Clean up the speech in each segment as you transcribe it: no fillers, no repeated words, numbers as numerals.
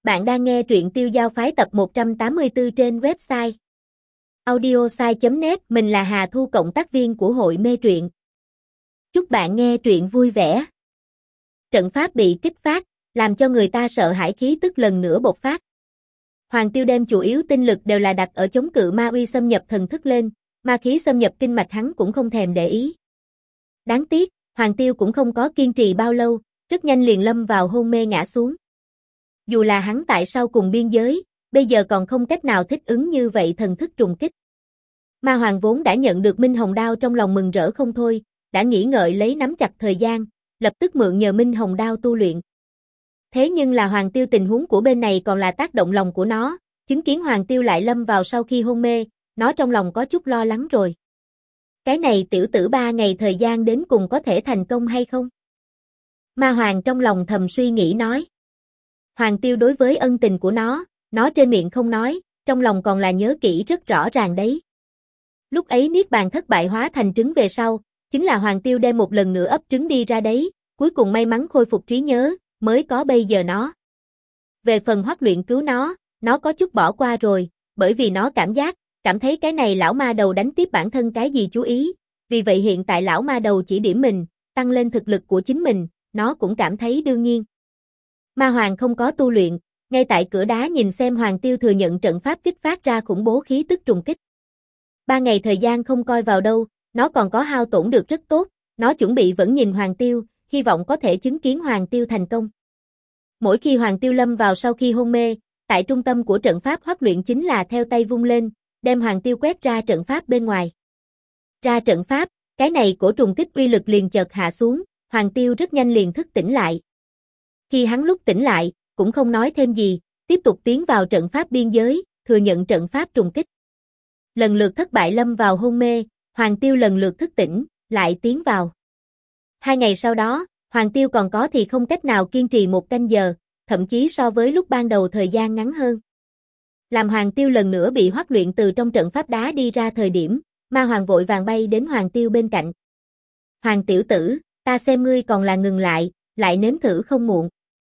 Bạn đang nghe truyện Tiêu Giao Phái tập 184 trên website audiosai.net. Mình là Hà Thu, cộng tác viên của hội mê truyện. Chúc bạn nghe truyện vui vẻ. Trận pháp bị kích phát, làm cho người ta sợ hãi, khí tức lần nữa bộc phát. Hoàng Tiêu đem chủ yếu tinh lực đều là đặt ở chống cự ma uy xâm nhập thần thức lên, ma khí xâm nhập kinh mạch hắn cũng không thèm để ý. Đáng tiếc, Hoàng Tiêu cũng không có kiên trì bao lâu, rất nhanh liền lâm vào hôn mê ngã xuống. Dù là hắn tại sau cùng biên giới, bây giờ còn không cách nào thích ứng như vậy thần thức trùng kích. Ma Hoàng vốn đã nhận được Minh Hồng Đao, trong lòng mừng rỡ không thôi, đã nghĩ ngợi lấy nắm chặt thời gian, lập tức mượn nhờ Minh Hồng Đao tu luyện. Thế nhưng là Hoàng Tiêu tình huống của bên này còn là tác động lòng của nó, chứng kiến Hoàng Tiêu lại lâm vào sau khi hôn mê, nó trong lòng có chút lo lắng rồi. Cái này tiểu tử 3 ngày thời gian đến cùng có thể thành công hay không? Ma Hoàng trong lòng thầm suy nghĩ nói. Hoàng Tiêu đối với ân tình của nó trên miệng không nói, trong lòng còn là nhớ kỹ rất rõ ràng đấy. Lúc ấy Niết Bàn thất bại hóa thành trứng về sau, chính là Hoàng Tiêu đem một lần nữa ấp trứng đi ra đấy, cuối cùng may mắn khôi phục trí nhớ, mới có bây giờ nó. Về phần Hoắc Luyện cứu nó có chút bỏ qua rồi, bởi vì nó cảm thấy cái này lão ma đầu đánh tiếp bản thân cái gì chú ý, vì vậy hiện tại lão ma đầu chỉ điểm mình, tăng lên thực lực của chính mình, nó cũng cảm thấy đương nhiên. Ma Hoàng không có tu luyện, ngay tại cửa đá nhìn xem Hoàng Tiêu thừa nhận trận pháp kích phát ra khủng bố khí tức trùng kích. 3 ngày thời gian không coi vào đâu, nó còn có hao tổn được rất tốt, nó chuẩn bị vẫn nhìn Hoàng Tiêu, hy vọng có thể chứng kiến Hoàng Tiêu thành công. Mỗi khi Hoàng Tiêu lâm vào sau khi hôn mê, tại trung tâm của trận pháp Hoắc Luyện chính là theo tay vung lên, đem Hoàng Tiêu quét ra trận pháp bên ngoài. Ra trận pháp, cái này cổ trùng kích uy lực liền chợt hạ xuống, Hoàng Tiêu rất nhanh liền thức tỉnh lại. Khi hắn lúc tỉnh lại, cũng không nói thêm gì, tiếp tục tiến vào trận pháp biên giới, thừa nhận trận pháp trùng kích. Lần lượt thất bại lâm vào hôn mê, Hoàng Tiêu lần lượt thức tỉnh, lại tiến vào. 2 ngày sau đó, Hoàng Tiêu còn có thì không cách nào kiên trì 1 canh giờ, thậm chí so với lúc ban đầu thời gian ngắn hơn. Làm Hoàng Tiêu lần nữa bị Hoắc Luyện từ trong trận pháp đá đi ra thời điểm, Ma Hoàng vội vàng bay đến Hoàng Tiêu bên cạnh. Hoàng tiểu tử, ta xem ngươi còn là ngừng lại nếm thử không muộn.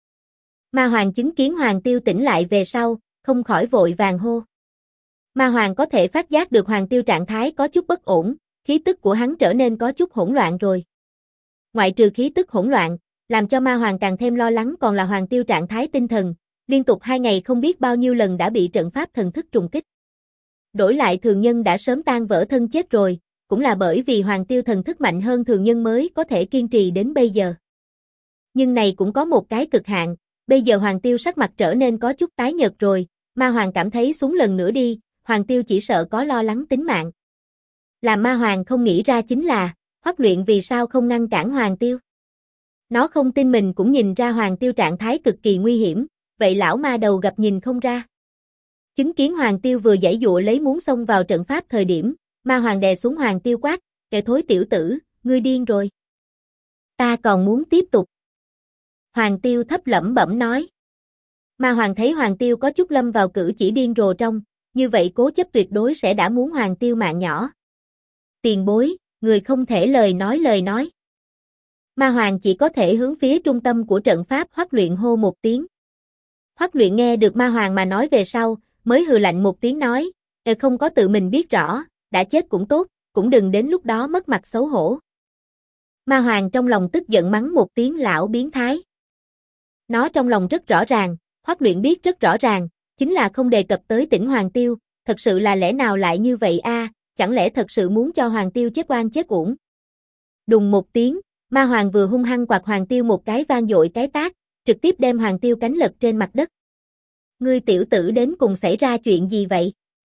Ma Hoàng chứng kiến Hoàng Tiêu tỉnh lại về sau, không khỏi vội vàng hô. Ma Hoàng có thể phát giác được Hoàng Tiêu trạng thái có chút bất ổn, khí tức của hắn trở nên có chút hỗn loạn rồi. Ngoại trừ khí tức hỗn loạn, làm cho Ma Hoàng càng thêm lo lắng còn là Hoàng Tiêu trạng thái tinh thần, liên tục 2 ngày không biết bao nhiêu lần đã bị trận pháp thần thức trùng kích. Đổi lại thường nhân đã sớm tan vỡ thân chết rồi, cũng là bởi vì Hoàng Tiêu thần thức mạnh hơn thường nhân mới có thể kiên trì đến bây giờ. Nhưng này cũng có một cái cực hạn. Bây giờ Hoàng Tiêu sắc mặt trở nên có chút tái nhợt rồi, Ma Hoàng cảm thấy xuống lần nữa đi, Hoàng Tiêu chỉ sợ có lo lắng tính mạng. Làm Ma Hoàng không nghĩ ra chính là, Hoắc Luyện vì sao không ngăn cản Hoàng Tiêu. Nó không tin mình cũng nhìn ra Hoàng Tiêu trạng thái cực kỳ nguy hiểm, vậy lão ma đầu gặp nhìn không ra. Chứng kiến Hoàng Tiêu vừa giãy giụa lấy muốn xông vào trận pháp thời điểm, Ma Hoàng đè xuống Hoàng Tiêu quát, kẻ thối tiểu tử, ngươi điên rồi. Ta còn muốn tiếp tục. Hoàng Tiêu thấp lẩm bẩm nói. Ma Hoàng thấy Hoàng Tiêu có chút lâm vào cử chỉ điên rồ trong, như vậy cố chấp tuyệt đối sẽ đã muốn Hoàng Tiêu mạng nhỏ. Tiền bối, người không thể lời nói. Ma Hoàng chỉ có thể hướng phía trung tâm của trận pháp Hoắc Luyện hô một tiếng. Hoắc Luyện nghe được Ma Hoàng mà nói về sau, mới hừ lạnh một tiếng nói, không có tự mình biết rõ, đã chết cũng tốt, cũng đừng đến lúc đó mất mặt xấu hổ. Ma Hoàng trong lòng tức giận mắng một tiếng lão biến thái. Nó trong lòng rất rõ ràng, Hoắc Luyện biết rất rõ ràng, chính là không đề cập tới tỉnh Hoàng Tiêu, thật sự là lẽ nào lại như vậy a? Chẳng lẽ thật sự muốn cho Hoàng Tiêu chết oan chết uổng? Đùng một tiếng, Ma Hoàng vừa hung hăng quạt Hoàng Tiêu một cái vang dội cái tát, trực tiếp đem Hoàng Tiêu cánh lật trên mặt đất. Ngươi tiểu tử đến cùng xảy ra chuyện gì vậy?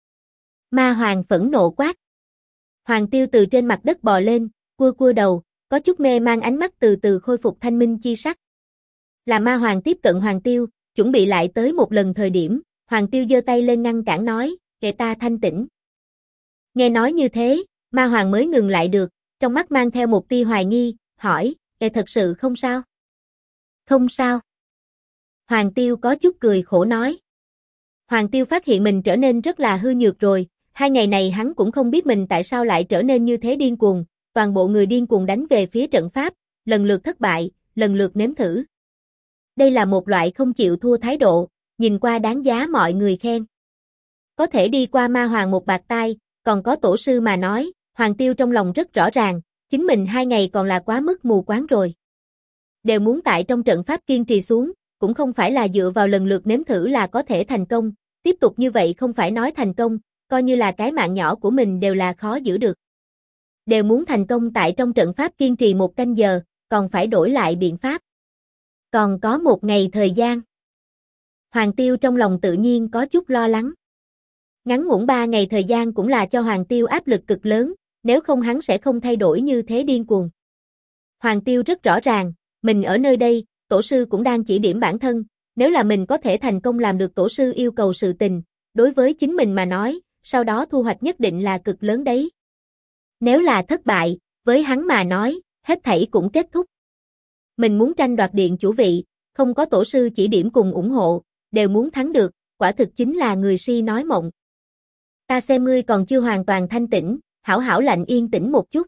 Ma Hoàng phẫn nộ quát. Hoàng Tiêu từ trên mặt đất bò lên, cua đầu, có chút mê mang, ánh mắt từ từ khôi phục thanh minh chi sắc. Là Ma Hoàng tiếp cận Hoàng Tiêu, chuẩn bị lại tới một lần thời điểm, Hoàng Tiêu giơ tay lên ngăn cản nói, kệ ta thanh tĩnh. Nghe nói như thế, Ma Hoàng mới ngừng lại được, trong mắt mang theo một tia hoài nghi, hỏi, thật sự không sao? Không sao. Hoàng Tiêu có chút cười khổ nói. Hoàng Tiêu phát hiện mình trở nên rất là hư nhược rồi, 2 ngày này hắn cũng không biết mình tại sao lại trở nên như thế điên cuồng, toàn bộ người điên cuồng đánh về phía trận pháp, lần lượt thất bại, lần lượt nếm thử. Đây là một loại không chịu thua thái độ, nhìn qua đáng giá mọi người khen. Có thể đi qua ma hoàng một bạt tai, còn có tổ sư mà nói, Hoàng Tiêu trong lòng rất rõ ràng, chính mình 2 ngày còn là quá mức mù quáng rồi. Đều muốn tại trong trận pháp kiên trì xuống, cũng không phải là dựa vào lần lượt nếm thử là có thể thành công, tiếp tục như vậy không phải nói thành công, coi như là cái mạng nhỏ của mình đều là khó giữ được. Đều muốn thành công tại trong trận pháp kiên trì 1 canh giờ, còn phải đổi lại biện pháp. Còn có 1 ngày thời gian. Hoàng Tiêu trong lòng tự nhiên có chút lo lắng. Ngắn ngủn 3 ngày thời gian cũng là cho Hoàng Tiêu áp lực cực lớn, nếu không hắn sẽ không thay đổi như thế điên cuồng. Hoàng Tiêu rất rõ ràng, mình ở nơi đây, tổ sư cũng đang chỉ điểm bản thân, nếu là mình có thể thành công làm được tổ sư yêu cầu sự tình, đối với chính mình mà nói, sau đó thu hoạch nhất định là cực lớn đấy. Nếu là thất bại, với hắn mà nói, hết thảy cũng kết thúc. Mình muốn tranh đoạt điện chủ vị, không có tổ sư chỉ điểm cùng ủng hộ, đều muốn thắng được, quả thực chính là người si nói mộng. Ta xem ngươi còn chưa hoàn toàn thanh tĩnh, hảo hảo lạnh yên tĩnh một chút.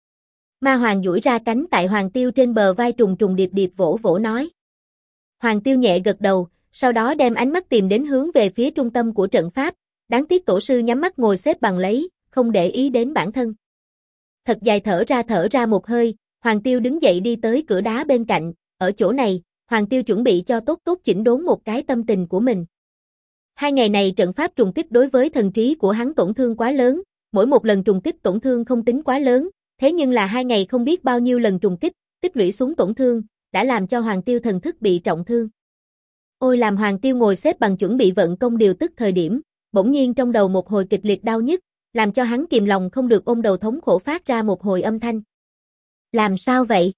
Ma Hoàng duỗi ra cánh tại Hoàng Tiêu trên bờ vai trùng trùng điệp điệp vỗ vỗ nói. Hoàng Tiêu nhẹ gật đầu, sau đó đem ánh mắt tìm đến hướng về phía trung tâm của trận pháp, đáng tiếc tổ sư nhắm mắt ngồi xếp bằng lấy, không để ý đến bản thân. Thật dài thở ra một hơi, Hoàng Tiêu đứng dậy đi tới cửa đá bên cạnh, ở chỗ này, Hoàng Tiêu chuẩn bị cho tốt chỉnh đốn một cái tâm tình của mình. 2 ngày này trận pháp trùng kích đối với thần trí của hắn tổn thương quá lớn, mỗi một lần trùng kích tổn thương không tính quá lớn, thế nhưng là 2 ngày không biết bao nhiêu lần trùng kích, tích lũy xuống tổn thương, đã làm cho Hoàng Tiêu thần thức bị trọng thương. Ôi làm Hoàng Tiêu ngồi xếp bằng chuẩn bị vận công điều tức thời điểm, bỗng nhiên trong đầu một hồi kịch liệt đau nhức, làm cho hắn kìm lòng không được ôm đầu thống khổ phát ra một hồi âm thanh. Làm sao vậy?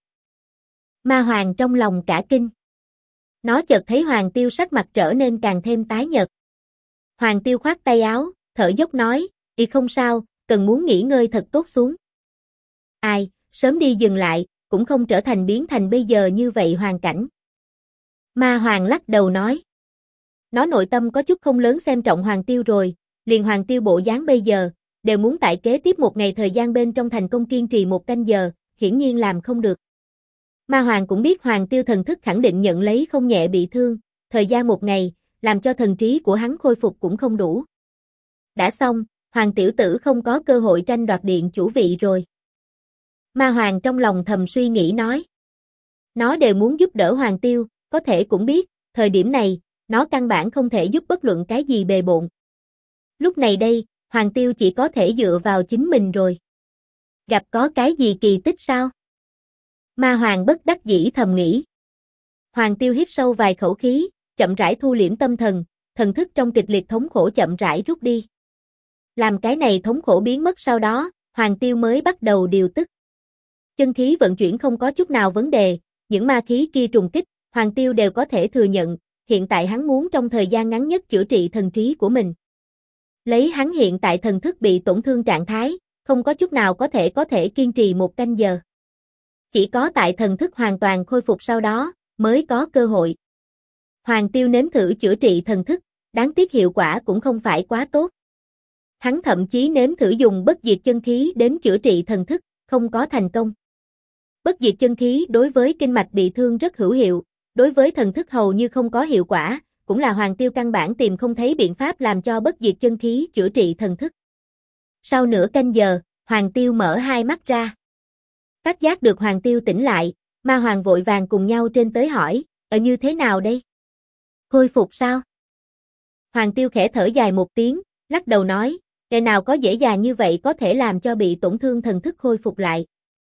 Ma Hoàng trong lòng cả kinh. Nó chợt thấy Hoàng Tiêu sắc mặt trở nên càng thêm tái nhợt. Hoàng Tiêu khoát tay áo, thở dốc nói, không sao, cần muốn nghỉ ngơi thật tốt xuống. Ai, sớm đi dừng lại, cũng không trở thành biến thành bây giờ như vậy hoàn cảnh. Ma Hoàng lắc đầu nói. Nó nội tâm có chút không lớn xem trọng Hoàng Tiêu rồi, liền Hoàng Tiêu bộ dáng bây giờ, đều muốn tại kế tiếp 1 ngày thời gian bên trong thành công kiên trì 1 canh giờ, hiển nhiên làm không được. Ma Hoàng cũng biết Hoàng Tiêu thần thức khẳng định nhận lấy không nhẹ bị thương, thời gian 1 ngày, làm cho thần trí của hắn khôi phục cũng không đủ. Đã xong, Hoàng tiểu tử không có cơ hội tranh đoạt điện chủ vị rồi. Ma Hoàng trong lòng thầm suy nghĩ nói. Nó đều muốn giúp đỡ Hoàng Tiêu, có thể cũng biết, thời điểm này, nó căn bản không thể giúp bất luận cái gì bề bộn. Lúc này đây, Hoàng Tiêu chỉ có thể dựa vào chính mình rồi. Gặp có cái gì kỳ tích sao? Ma Hoàng bất đắc dĩ thầm nghĩ. Hoàng Tiêu hít sâu vài khẩu khí, chậm rãi thu liễm tâm thần, thần thức trong kịch liệt thống khổ chậm rãi rút đi. Làm cái này thống khổ biến mất sau đó, Hoàng Tiêu mới bắt đầu điều tức. Chân khí vận chuyển không có chút nào vấn đề, những ma khí kia trùng kích, Hoàng Tiêu đều có thể thừa nhận, hiện tại hắn muốn trong thời gian ngắn nhất chữa trị thần trí của mình. Lấy hắn hiện tại thần thức bị tổn thương trạng thái, không có chút nào có thể kiên trì 1 canh giờ. Chỉ có tại thần thức hoàn toàn khôi phục sau đó, mới có cơ hội. Hoàng Tiêu nếm thử chữa trị thần thức, đáng tiếc hiệu quả cũng không phải quá tốt. Hắn thậm chí nếm thử dùng bất diệt chân khí đến chữa trị thần thức, không có thành công. Bất diệt chân khí đối với kinh mạch bị thương rất hữu hiệu, đối với thần thức hầu như không có hiệu quả, cũng là Hoàng Tiêu căn bản tìm không thấy biện pháp làm cho bất diệt chân khí chữa trị thần thức. Sau nửa canh giờ, Hoàng Tiêu mở hai mắt ra. Phát giác được Hoàng Tiêu tỉnh lại, Ma Hoàng vội vàng cùng nhau trên tới hỏi, như thế nào đây? Khôi phục sao? Hoàng Tiêu khẽ thở dài một tiếng, lắc đầu nói, ngày nào có dễ dàng như vậy có thể làm cho bị tổn thương thần thức khôi phục lại.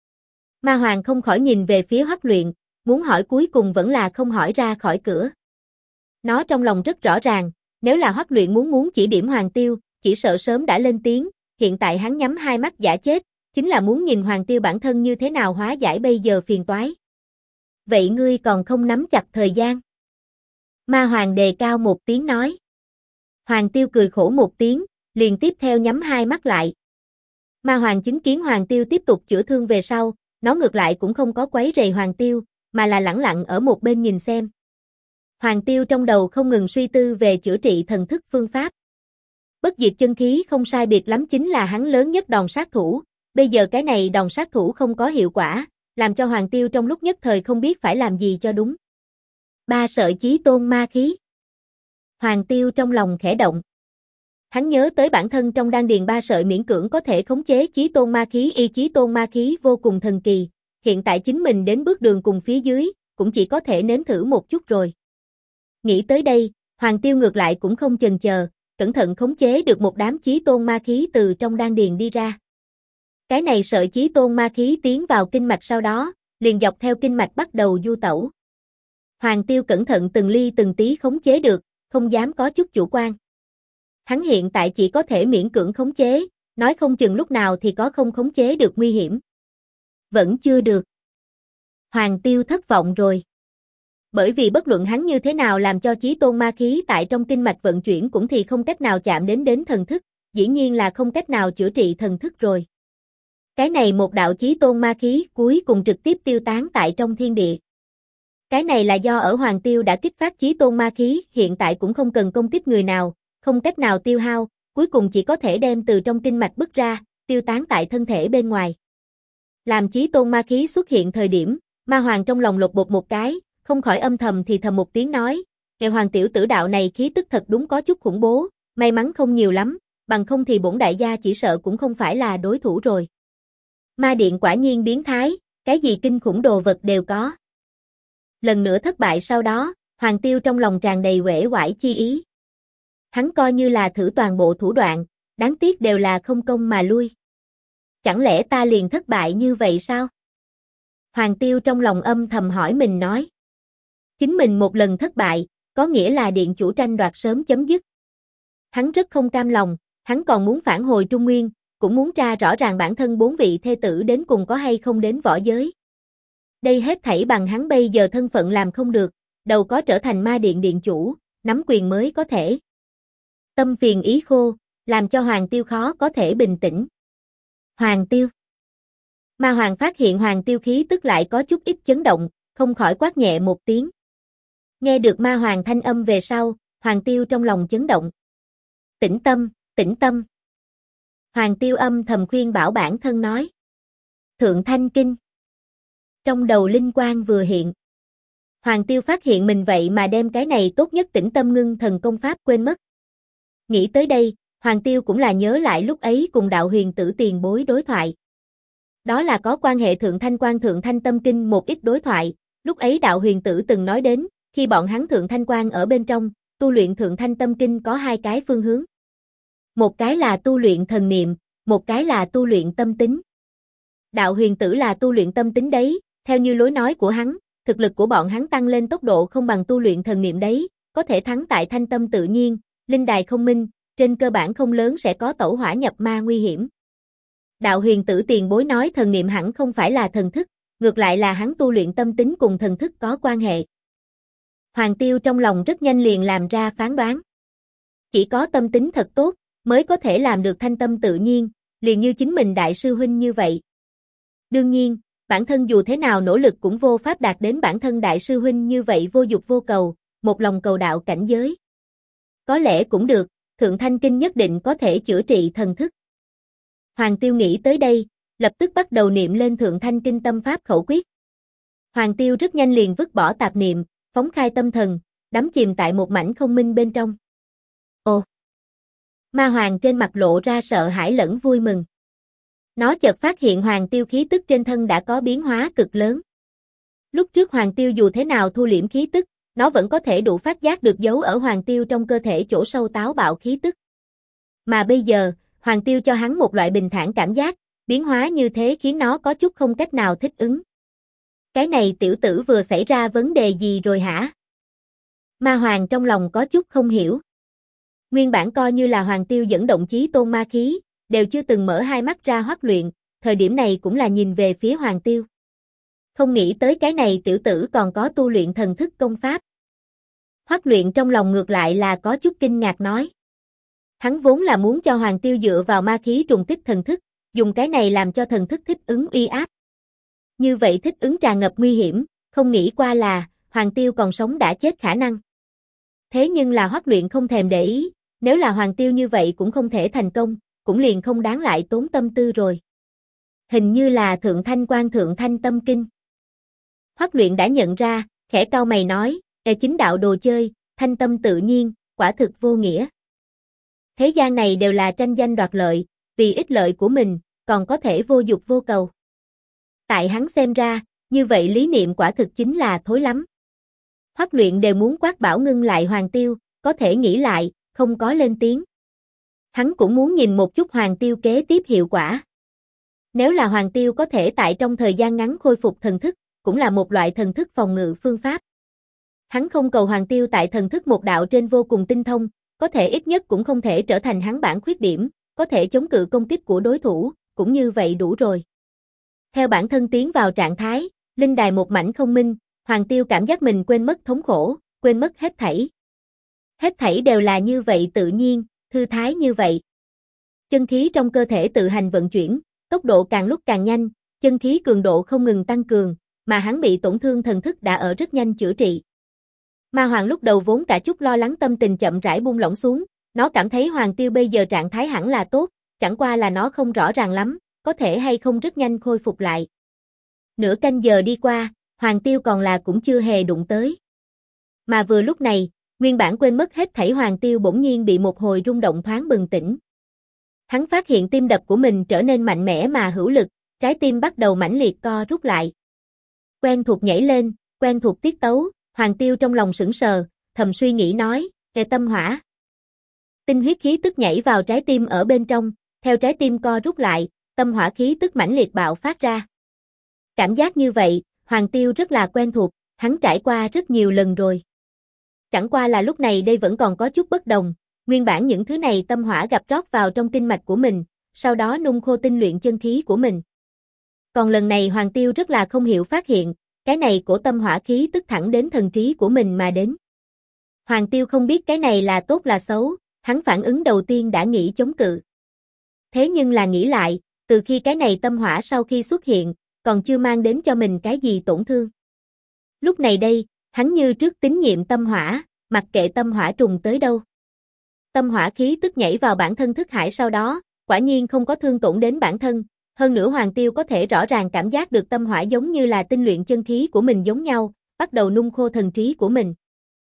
Ma Hoàng không khỏi nhìn về phía Hoắc Luyện, muốn hỏi cuối cùng vẫn là không hỏi ra khỏi cửa. Nó trong lòng rất rõ ràng, nếu là Hoắc Luyện muốn chỉ điểm Hoàng Tiêu, chỉ sợ sớm đã lên tiếng, hiện tại hắn nhắm hai mắt giả chết, chính là muốn nhìn Hoàng Tiêu bản thân như thế nào hóa giải bây giờ phiền toái. Vậy ngươi còn không nắm chặt thời gian? Ma Hoàng đề cao một tiếng nói. Hoàng Tiêu cười khổ một tiếng, liền tiếp theo nhắm hai mắt lại. Ma Hoàng chứng kiến Hoàng Tiêu tiếp tục chữa thương về sau, nó ngược lại cũng không có quấy rầy Hoàng Tiêu, mà là lẳng lặng ở một bên nhìn xem. Hoàng Tiêu trong đầu không ngừng suy tư về chữa trị thần thức phương pháp. Bất diệt chân khí không sai biệt lắm chính là hắn lớn nhất đòn sát thủ, bây giờ cái này đòn sát thủ không có hiệu quả, làm cho Hoàng Tiêu trong lúc nhất thời không biết phải làm gì cho đúng. Ba sợi chí tôn ma khí. Hoàng Tiêu trong lòng khẽ động. Hắn nhớ tới bản thân trong đan điền 3 sợi miễn cưỡng có thể khống chế chí tôn ma khí, chí tôn ma khí vô cùng thần kỳ, hiện tại chính mình đến bước đường cùng phía dưới, cũng chỉ có thể nếm thử một chút rồi. Nghĩ tới đây, Hoàng Tiêu ngược lại cũng không chần chờ, cẩn thận khống chế được một đám chí tôn ma khí từ trong đan điền đi ra. Cái này sợi chí tôn ma khí tiến vào kinh mạch sau đó, liền dọc theo kinh mạch bắt đầu du tẩu. Hoàng Tiêu cẩn thận từng ly từng tí khống chế được, không dám có chút chủ quan. Hắn hiện tại chỉ có thể miễn cưỡng khống chế, nói không chừng lúc nào thì có không khống chế được nguy hiểm. Vẫn chưa được. Hoàng Tiêu thất vọng rồi. Bởi vì bất luận hắn như thế nào làm cho chí tôn ma khí tại trong kinh mạch vận chuyển cũng thì không cách nào chạm đến thần thức, dĩ nhiên là không cách nào chữa trị thần thức rồi. Cái này một đạo chí tôn ma khí cuối cùng trực tiếp tiêu tán tại trong thiên địa. Cái này là do ở Hoàng Tiêu đã kích phát chí tôn ma khí, hiện tại cũng không cần công kích người nào, không cách nào tiêu hao, cuối cùng chỉ có thể đem từ trong kinh mạch bứt ra, tiêu tán tại thân thể bên ngoài. Làm chí tôn ma khí xuất hiện thời điểm, Ma Hoàng trong lòng lột bột một cái, không khỏi âm thầm thì thầm một tiếng nói, "Nghệ Hoàng tiểu tử đạo này khí tức thật đúng có chút khủng bố, may mắn không nhiều lắm, bằng không thì bổn đại gia chỉ sợ cũng không phải là đối thủ rồi." Ma điện quả nhiên biến thái, cái gì kinh khủng đồ vật đều có. Lần nữa thất bại sau đó, Hoàng Tiêu trong lòng tràn đầy uể oải chi ý. Hắn coi như là thử toàn bộ thủ đoạn, đáng tiếc đều là không công mà lui. Chẳng lẽ ta liền thất bại như vậy sao? Hoàng Tiêu trong lòng âm thầm hỏi mình nói. Chính mình một lần thất bại, có nghĩa là điện chủ tranh đoạt sớm chấm dứt. Hắn rất không cam lòng, hắn còn muốn phản hồi Trung Nguyên, cũng muốn tra rõ ràng bản thân 4 vị thê tử đến cùng có hay không đến võ giới. Đây hết thảy bằng hắn bây giờ thân phận làm không được, đầu có trở thành ma điện điện chủ, nắm quyền mới có thể. Tâm phiền ý khô, làm cho Hoàng Tiêu khó có thể bình tĩnh. Hoàng Tiêu. Ma Hoàng phát hiện Hoàng Tiêu khí tức lại có chút ít chấn động, không khỏi quát nhẹ một tiếng. Nghe được Ma Hoàng thanh âm về sau, Hoàng Tiêu trong lòng chấn động. Tĩnh tâm, tĩnh tâm. Hoàng Tiêu âm thầm khuyên bảo bản thân nói. Thượng Thanh Kinh. Trong đầu linh quang vừa hiện. Hoàng Tiêu phát hiện mình vậy mà đem cái này tốt nhất tĩnh tâm ngưng thần công pháp quên mất. Nghĩ tới đây, Hoàng Tiêu cũng là nhớ lại lúc ấy cùng đạo huyền tử tiền bối đối thoại. Đó là có quan hệ Thượng Thanh Quan Thượng Thanh Tâm Kinh một ít đối thoại, lúc ấy đạo huyền tử từng nói đến, khi bọn hắn Thượng Thanh Quan ở bên trong, tu luyện Thượng Thanh Tâm Kinh có 2 cái phương hướng. Một cái là tu luyện thần niệm, một cái là tu luyện tâm tính. Đạo huyền tử là tu luyện tâm tính đấy, theo như lối nói của hắn, thực lực của bọn hắn tăng lên tốc độ không bằng tu luyện thần niệm đấy, có thể thắng tại thanh tâm tự nhiên, linh đài không minh, trên cơ bản không lớn sẽ có tẩu hỏa nhập ma nguy hiểm. Đạo huyền tử tiền bối nói thần niệm hẳn không phải là thần thức, ngược lại là hắn tu luyện tâm tính cùng thần thức có quan hệ. Hoàng Tiêu trong lòng rất nhanh liền làm ra phán đoán. Chỉ có tâm tính thật tốt, mới có thể làm được thanh tâm tự nhiên, liền như chính mình đại sư huynh như vậy. Đương nhiên, bản thân dù thế nào nỗ lực cũng vô pháp đạt đến bản thân đại sư huynh như vậy vô dục vô cầu, một lòng cầu đạo cảnh giới. Có lẽ cũng được, Thượng Thanh Kinh nhất định có thể chữa trị thần thức. Hoàng Tiêu nghĩ tới đây, lập tức bắt đầu niệm lên Thượng Thanh Kinh tâm pháp khẩu quyết. Hoàng Tiêu rất nhanh liền vứt bỏ tạp niệm, phóng khai tâm thần, đắm chìm tại một mảnh không minh bên trong. Ồ! Ma Hoàng trên mặt lộ ra sợ hãi lẫn vui mừng. Nó chợt phát hiện Hoàng Tiêu khí tức trên thân đã có biến hóa cực lớn. Lúc trước Hoàng Tiêu dù thế nào thu liễm khí tức, nó vẫn có thể đủ phát giác được dấu ở Hoàng Tiêu trong cơ thể chỗ sâu táo bạo khí tức. Mà bây giờ, Hoàng Tiêu cho hắn một loại bình thản cảm giác, biến hóa như thế khiến nó có chút không cách nào thích ứng. Cái này tiểu tử vừa xảy ra vấn đề gì rồi hả? Ma Hoàng trong lòng có chút không hiểu. Nguyên bản coi như là Hoàng Tiêu dẫn động chí tôn ma khí, đều chưa từng mở hai mắt ra hoắc luyện, thời điểm này cũng là nhìn về phía Hoàng Tiêu. Không nghĩ tới cái này tiểu tử còn có tu luyện thần thức công pháp. Hoắc luyện trong lòng ngược lại là có chút kinh ngạc nói. Hắn vốn là muốn cho Hoàng Tiêu dựa vào ma khí trùng kích thần thức, dùng cái này làm cho thần thức thích ứng uy áp. Như vậy thích ứng tràn ngập nguy hiểm, không nghĩ qua là Hoàng Tiêu còn sống đã chết khả năng. Thế nhưng là Hoắc luyện không thèm để ý, nếu là Hoàng Tiêu như vậy cũng không thể thành công, cũng liền không đáng lại tốn tâm tư rồi. Hình như là Thượng Thanh Quan Thượng Thanh Tâm Kinh. Hoắc luyện đã nhận ra, khẽ cau mày nói, chính đạo đồ chơi, thanh tâm tự nhiên, quả thực vô nghĩa. Thế gian này đều là tranh danh đoạt lợi, vì ích lợi của mình, còn có thể vô dục vô cầu. Tại hắn xem ra, như vậy lý niệm quả thực chính là thối lắm. Hoắc Luyện đều muốn quát bảo ngưng lại Hoàng Tiêu, có thể nghĩ lại, không có lên tiếng. Hắn cũng muốn nhìn một chút Hoàng Tiêu kế tiếp hiệu quả. Nếu là Hoàng Tiêu có thể tại trong thời gian ngắn khôi phục thần thức, cũng là một loại thần thức phòng ngự phương pháp. Hắn không cầu Hoàng Tiêu tại thần thức một đạo trên vô cùng tinh thông, có thể ít nhất cũng không thể trở thành hắn bản khuyết điểm, có thể chống cự công kích của đối thủ, cũng như vậy đủ rồi. Theo bản thân tiến vào trạng thái, linh đài một mảnh không minh, Hoàng Tiêu cảm giác mình quên mất thống khổ, quên mất hết thảy. Hết thảy đều là như vậy tự nhiên, thư thái như vậy. Chân khí trong cơ thể tự hành vận chuyển, tốc độ càng lúc càng nhanh, chân khí cường độ không ngừng tăng cường, mà hắn bị tổn thương thần thức đã ở rất nhanh chữa trị. Ma Hoàng lúc đầu vốn cả chút lo lắng tâm tình chậm rãi buông lỏng xuống, nó cảm thấy Hoàng Tiêu bây giờ trạng thái hẳn là tốt, chẳng qua là nó không rõ ràng lắm, có thể hay không rất nhanh khôi phục lại. Nửa canh giờ đi qua, Hoàng Tiêu còn là cũng chưa hề đụng tới. Mà vừa lúc này, nguyên bản quên mất hết thảy Hoàng Tiêu bỗng nhiên bị một hồi rung động thoáng bừng tỉnh. Hắn phát hiện tim đập của mình trở nên mạnh mẽ mà hữu lực, trái tim bắt đầu mãnh liệt co rút lại. Quen thuộc nhảy lên, quen thuộc tiết tấu, Hoàng Tiêu trong lòng sững sờ, thầm suy nghĩ nói, "Kề tâm hỏa." Tinh huyết khí tức nhảy vào trái tim ở bên trong, theo trái tim co rút lại, tâm hỏa khí tức mãnh liệt bạo phát ra. Cảm giác như vậy, Hoàng Tiêu rất là quen thuộc, hắn trải qua rất nhiều lần rồi. Chẳng qua là lúc này đây vẫn còn có chút bất đồng, nguyên bản những thứ này tâm hỏa gặp rót vào trong kinh mạch của mình, sau đó nung khô tinh luyện chân khí của mình. Còn lần này Hoàng Tiêu rất là không hiểu phát hiện, cái này của tâm hỏa khí tức thẳng đến thần trí của mình mà đến. Hoàng Tiêu không biết cái này là tốt là xấu, hắn phản ứng đầu tiên đã nghĩ chống cự. Thế nhưng là nghĩ lại, từ khi cái này tâm hỏa sau khi xuất hiện, còn chưa mang đến cho mình cái gì tổn thương. Lúc này đây, hắn như trước tín nhiệm tâm hỏa, mặc kệ tâm hỏa trùng tới đâu. Tâm hỏa khí tức nhảy vào bản thân thức hải sau đó, quả nhiên không có thương tổn đến bản thân, hơn nữa Hoàng Tiêu có thể rõ ràng cảm giác được tâm hỏa giống như là tinh luyện chân khí của mình giống nhau, bắt đầu nung khô thần trí của mình.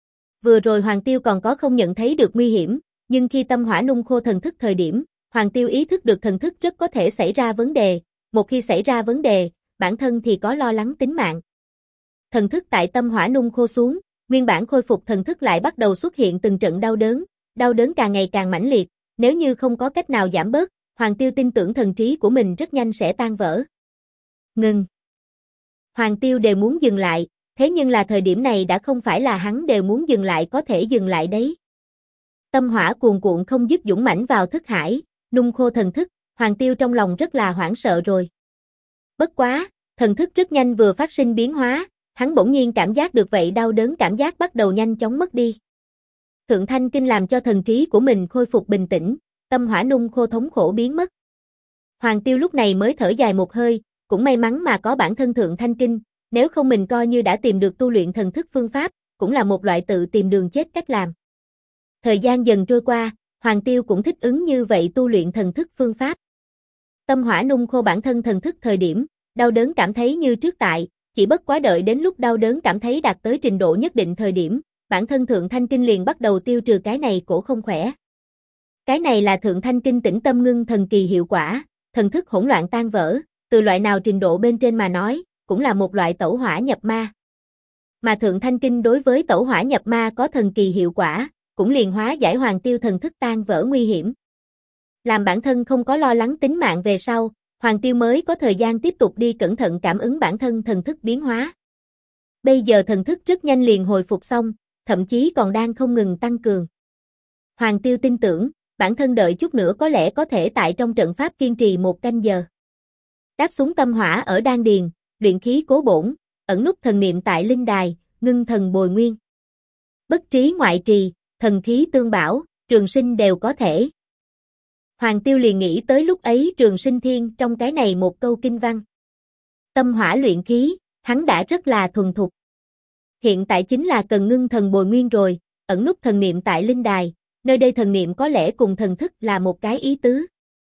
Vừa rồi Hoàng Tiêu còn có không nhận thấy được nguy hiểm, nhưng khi tâm hỏa nung khô thần thức thời điểm, Hoàng Tiêu ý thức được thần thức rất có thể xảy ra vấn đề, một khi xảy ra vấn đề, bản thân thì có lo lắng tính mạng. Thần thức tại tâm hỏa nung khô xuống, nguyên bản khôi phục thần thức lại bắt đầu xuất hiện từng trận đau đớn càng ngày càng mãnh liệt, nếu như không có cách nào giảm bớt, Hoàng Tiêu tin tưởng thần trí của mình rất nhanh sẽ tan vỡ. Ngừng. Hoàng Tiêu đều muốn dừng lại, thế nhưng là thời điểm này đã không phải là hắn đều muốn dừng lại có thể dừng lại đấy. Tâm hỏa cuồn cuộn không dứt dũng mãnh vào thức hải, nung khô thần thức, Hoàng Tiêu trong lòng rất là hoảng sợ rồi. Bất quá, thần thức rất nhanh vừa phát sinh biến hóa, hắn bỗng nhiên cảm giác được vậy đau đớn cảm giác bắt đầu nhanh chóng mất đi. Thượng Thanh Kinh làm cho thần trí của mình khôi phục bình tĩnh, tâm hỏa nung khô thống khổ biến mất. Hoàng Tiêu lúc này mới thở dài một hơi, cũng may mắn mà có bản thân Thượng Thanh Kinh, nếu không mình coi như đã tìm được tu luyện thần thức phương pháp, cũng là một loại tự tìm đường chết cách làm. Thời gian dần trôi qua, Hoàng Tiêu cũng thích ứng như vậy tu luyện thần thức phương pháp. Tâm hỏa nung khô bản thân thần thức thời điểm, đau đớn cảm thấy như trước tại, chỉ bất quá đợi đến lúc đau đớn cảm thấy đạt tới trình độ nhất định thời điểm, bản thân Thượng Thanh Kinh liền bắt đầu tiêu trừ cái này cổ không khỏe. Cái này là Thượng Thanh Kinh tĩnh tâm ngưng thần kỳ hiệu quả, thần thức hỗn loạn tan vỡ, từ loại nào trình độ bên trên mà nói, cũng là một loại tẩu hỏa nhập ma. Mà Thượng Thanh Kinh đối với tẩu hỏa nhập ma có thần kỳ hiệu quả, cũng liền hóa giải Hoàng Tiêu thần thức tan vỡ nguy hiểm. Làm bản thân không có lo lắng tính mạng về sau, Hoàng Tiêu mới có thời gian tiếp tục đi cẩn thận cảm ứng bản thân thần thức biến hóa. Bây giờ thần thức rất nhanh liền hồi phục xong, thậm chí còn đang không ngừng tăng cường. Hoàng Tiêu tin tưởng, bản thân đợi chút nữa có lẽ có thể tại trong trận pháp kiên trì 1 canh giờ. Đáp xuống tâm hỏa ở đan điền, luyện khí cố bổn, ẩn nút thần niệm tại linh đài, ngưng thần bồi nguyên. Bất trí ngoại trì, thần khí tương bảo, trường sinh đều có thể. Hoàng Tiêu liền nghĩ tới lúc ấy Trường Sinh Thiên trong cái này một câu kinh văn. Tâm hỏa luyện khí, hắn đã rất là thuần thục. Hiện tại chính là cần ngưng thần bồi nguyên rồi, ẩn nút thần niệm tại linh đài, nơi đây thần niệm có lẽ cùng thần thức là một cái ý tứ.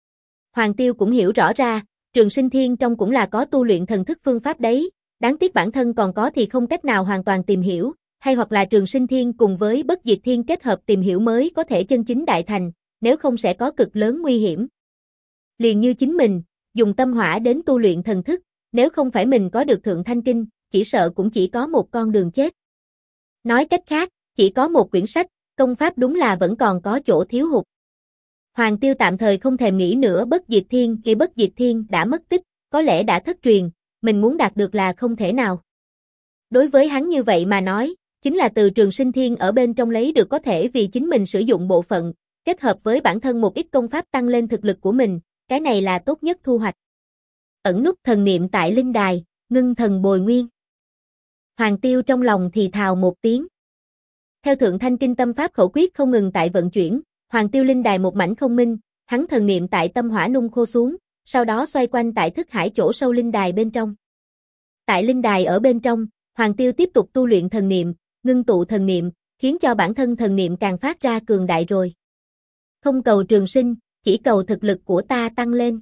Hoàng Tiêu cũng hiểu rõ ra, Trường Sinh Thiên trong cũng là có tu luyện thần thức phương pháp đấy, đáng tiếc bản thân còn có thì không cách nào hoàn toàn tìm hiểu, hay hoặc là Trường Sinh Thiên cùng với Bất Diệt Thiên kết hợp tìm hiểu mới có thể chân chính đại thành, nếu không sẽ có cực lớn nguy hiểm. Liền như chính mình, dùng tâm hỏa đến tu luyện thần thức, nếu không phải mình có được Thượng Thanh Kinh, chỉ sợ cũng chỉ có một con đường chết. Nói cách khác, chỉ có một quyển sách, công pháp đúng là vẫn còn có chỗ thiếu hụt. Hoàng Tiêu tạm thời không thèm nghĩ nữa Bất Diệt Thiên, khi Bất Diệt Thiên đã mất tích, có lẽ đã thất truyền, mình muốn đạt được là không thể nào. Đối với hắn như vậy mà nói, chính là từ Trường Sinh Thiên ở bên trong lấy được có thể vì chính mình sử dụng bộ phận, kết hợp với bản thân một ít công pháp tăng lên thực lực của mình, cái này là tốt nhất thu hoạch. Ẩn núp thần niệm tại linh đài, ngưng thần bồi nguyên. Hoàng Tiêu trong lòng thì thào một tiếng. Theo Thượng Thanh Kinh tâm pháp khẩu quyết không ngừng tại vận chuyển, Hoàng Tiêu linh đài một mảnh không minh, hắn thần niệm tại tâm hỏa nung khô xuống, sau đó xoay quanh tại thức hải chỗ sâu linh đài bên trong. Tại linh đài ở bên trong, Hoàng Tiêu tiếp tục tu luyện thần niệm, ngưng tụ thần niệm, khiến cho bản thân thần niệm càng phát ra cường đại rồi. Không cầu trường sinh, chỉ cầu thực lực của ta tăng lên.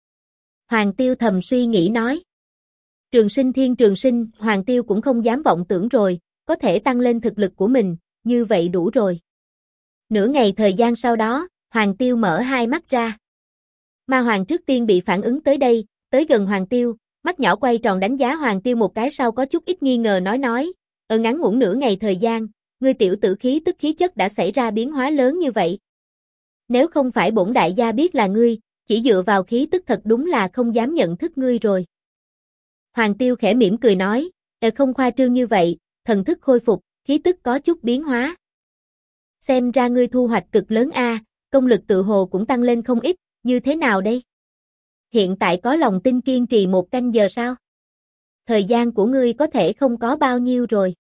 Hoàng Tiêu thầm suy nghĩ nói. Trường sinh, Hoàng Tiêu cũng không dám vọng tưởng rồi, có thể tăng lên thực lực của mình, như vậy đủ rồi. Nửa ngày thời gian sau đó, Hoàng Tiêu mở hai mắt ra. Ma Hoàng trước tiên bị phản ứng tới đây, tới gần Hoàng Tiêu, mắt nhỏ quay tròn đánh giá Hoàng Tiêu một cái sau có chút ít nghi ngờ nói, ở ngắn ngủn nửa ngày thời gian, ngươi tiểu tử khí tức khí chất đã xảy ra biến hóa lớn như vậy. Nếu không phải bổn đại gia biết là ngươi, chỉ dựa vào khí tức thật đúng là không dám nhận thức ngươi rồi. Hoàng Tiêu khẽ mỉm cười nói, không khoa trương như vậy, thần thức khôi phục, khí tức có chút biến hóa. Xem ra ngươi thu hoạch cực lớn a, công lực tự hồ cũng tăng lên không ít, như thế nào đây? Hiện tại có lòng tin kiên trì 1 canh giờ sao? Thời gian của ngươi có thể không có bao nhiêu rồi.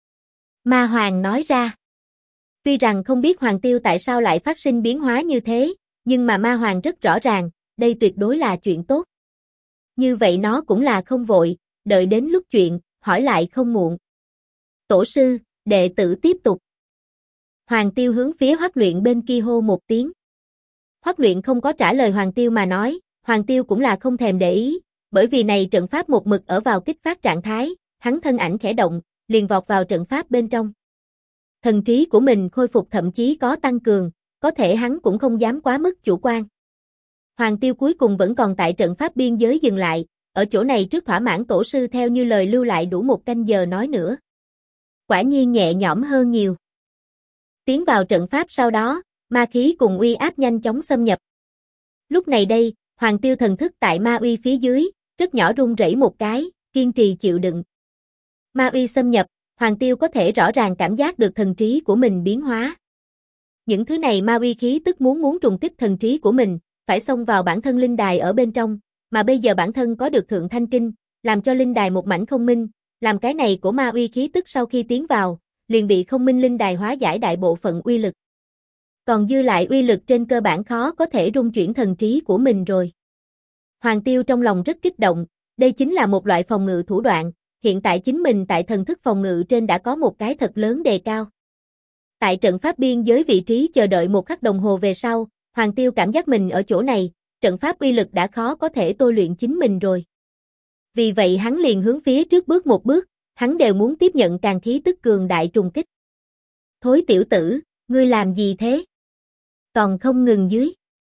Ma Hoàng nói ra. Tuy rằng không biết Hoàng Tiêu tại sao lại phát sinh biến hóa như thế, nhưng mà Ma Hoàng rất rõ ràng, đây tuyệt đối là chuyện tốt. Như vậy nó cũng là không vội, đợi đến lúc chuyện, hỏi lại không muộn. Tổ sư, đệ tử tiếp tục. Hoàng Tiêu hướng phía Hoắc Luyện bên kia hô một tiếng. Hoắc Luyện không có trả lời Hoàng Tiêu mà nói, Hoàng Tiêu cũng là không thèm để ý, bởi vì này trận pháp một mực ở vào kích phát trạng thái, hắn thân ảnh khẽ động, liền vọt vào trận pháp bên trong. Thần trí của mình khôi phục thậm chí có tăng cường, có thể hắn cũng không dám quá mức chủ quan. Hoàng Tiêu cuối cùng vẫn còn tại trận pháp biên giới dừng lại, ở chỗ này trước thỏa mãn tổ sư theo như lời lưu lại đủ 1 canh giờ nói nữa. Quả nhiên nhẹ nhõm hơn nhiều. Tiến vào trận pháp sau đó, ma khí cùng uy áp nhanh chóng xâm nhập. Lúc này đây, Hoàng Tiêu thần thức tại ma uy phía dưới, rất nhỏ rung rẩy một cái, kiên trì chịu đựng. Ma uy xâm nhập, Hoàng Tiêu có thể rõ ràng cảm giác được thần trí của mình biến hóa. Những thứ này ma uy khí tức muốn trùng kích thần trí của mình, phải xông vào bản thân linh đài ở bên trong, mà bây giờ bản thân có được Thượng Thanh Kinh, làm cho linh đài một mảnh không minh, làm cái này của ma uy khí tức sau khi tiến vào, liền bị không minh linh đài hóa giải đại bộ phận uy lực. Còn dư lại uy lực trên cơ bản khó có thể rung chuyển thần trí của mình rồi. Hoàng Tiêu trong lòng rất kích động, đây chính là một loại phòng ngự thủ đoạn, hiện tại chính mình tại thần thức phòng ngự trên đã có một cái thật lớn đề cao. Tại trận pháp biên giới vị trí chờ đợi 1 khắc đồng hồ về sau, Hoàng Tiêu cảm giác mình ở chỗ này, trận pháp uy lực đã khó có thể tôi luyện chính mình rồi. Vì vậy hắn liền hướng phía trước bước một bước, hắn đều muốn tiếp nhận càng khí tức cường đại trùng kích. Thối tiểu tử, ngươi làm gì thế? Còn không ngừng dưới.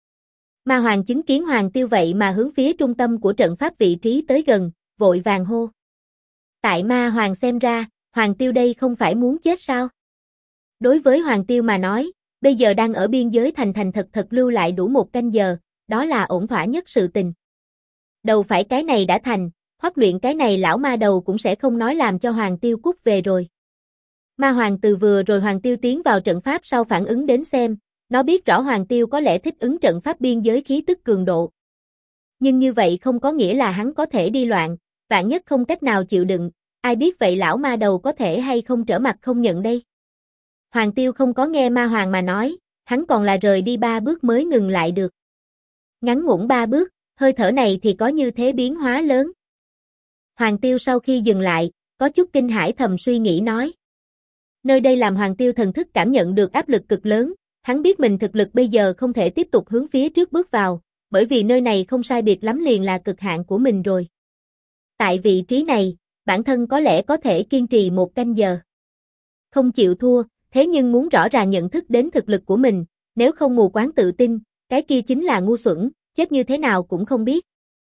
Ma Hoàng chứng kiến Hoàng Tiêu vậy mà hướng phía trung tâm của trận pháp vị trí tới gần, vội vàng hô. Tại Ma Hoàng xem ra, Hoàng Tiêu đây không phải muốn chết sao? Đối với Hoàng Tiêu mà nói, bây giờ đang ở biên giới thành thật lưu lại đủ 1 canh giờ, đó là ổn thỏa nhất sự tình. Đầu phải cái này đã thành, Hoắc Luyện cái này lão ma đầu cũng sẽ không nói làm cho Hoàng Tiêu cút về rồi. Ma Hoàng từ vừa rồi Hoàng Tiêu tiến vào trận pháp sau phản ứng đến xem, nó biết rõ Hoàng Tiêu có lẽ thích ứng trận pháp biên giới khí tức cường độ. Nhưng như vậy không có nghĩa là hắn có thể đi loạn, vạn nhất không cách nào chịu đựng, ai biết vậy lão ma đầu có thể hay không trở mặt không nhận đây. Hoàng Tiêu không có nghe Ma Hoàng mà nói, hắn còn là rời đi 3 bước mới ngừng lại được. Ngắn ngủn 3 bước, hơi thở này thì có như thế biến hóa lớn. Hoàng Tiêu sau khi dừng lại, có chút kinh hãi thầm suy nghĩ nói. Nơi đây làm Hoàng Tiêu thần thức cảm nhận được áp lực cực lớn, hắn biết mình thực lực bây giờ không thể tiếp tục hướng phía trước bước vào, bởi vì nơi này không sai biệt lắm liền là cực hạn của mình rồi. Tại vị trí này, bản thân có lẽ có thể kiên trì 1 canh giờ. không chịu thua, thế nhưng muốn rõ ràng nhận thức đến thực lực của mình, nếu không mù quáng tự tin, cái kia chính là ngu xuẩn, chết như thế nào cũng không biết.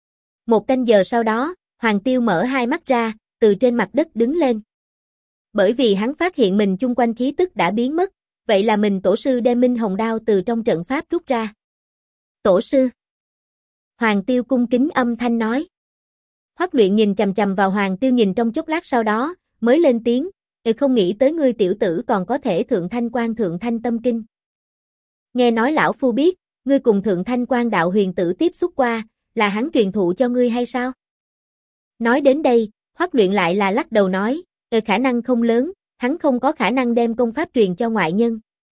1 canh giờ sau đó, Hoàng Tiêu mở hai mắt ra, từ trên mặt đất đứng lên. Bởi vì hắn phát hiện mình chung quanh khí tức đã biến mất, vậy là mình tổ sư đem Minh Hồng Đao từ trong trận pháp rút ra. Tổ sư. Hoàng Tiêu cung kính âm thanh nói. Hoắc Luyện nhìn chằm chằm vào Hoàng Tiêu nhìn trong chốc lát sau đó, mới lên tiếng, không nghĩ tới ngươi tiểu tử còn có thể thượng thanh quan thượng thanh tâm kinh. Nghe nói lão phu biết, ngươi cùng thượng thanh quan đạo huyền tử tiếp xúc qua, là hắn truyền thụ cho ngươi hay sao? Nói đến đây, Hoắc Luyện lại là lắc đầu nói, khả năng không lớn, hắn không có khả năng đem công pháp truyền cho ngoại nhân.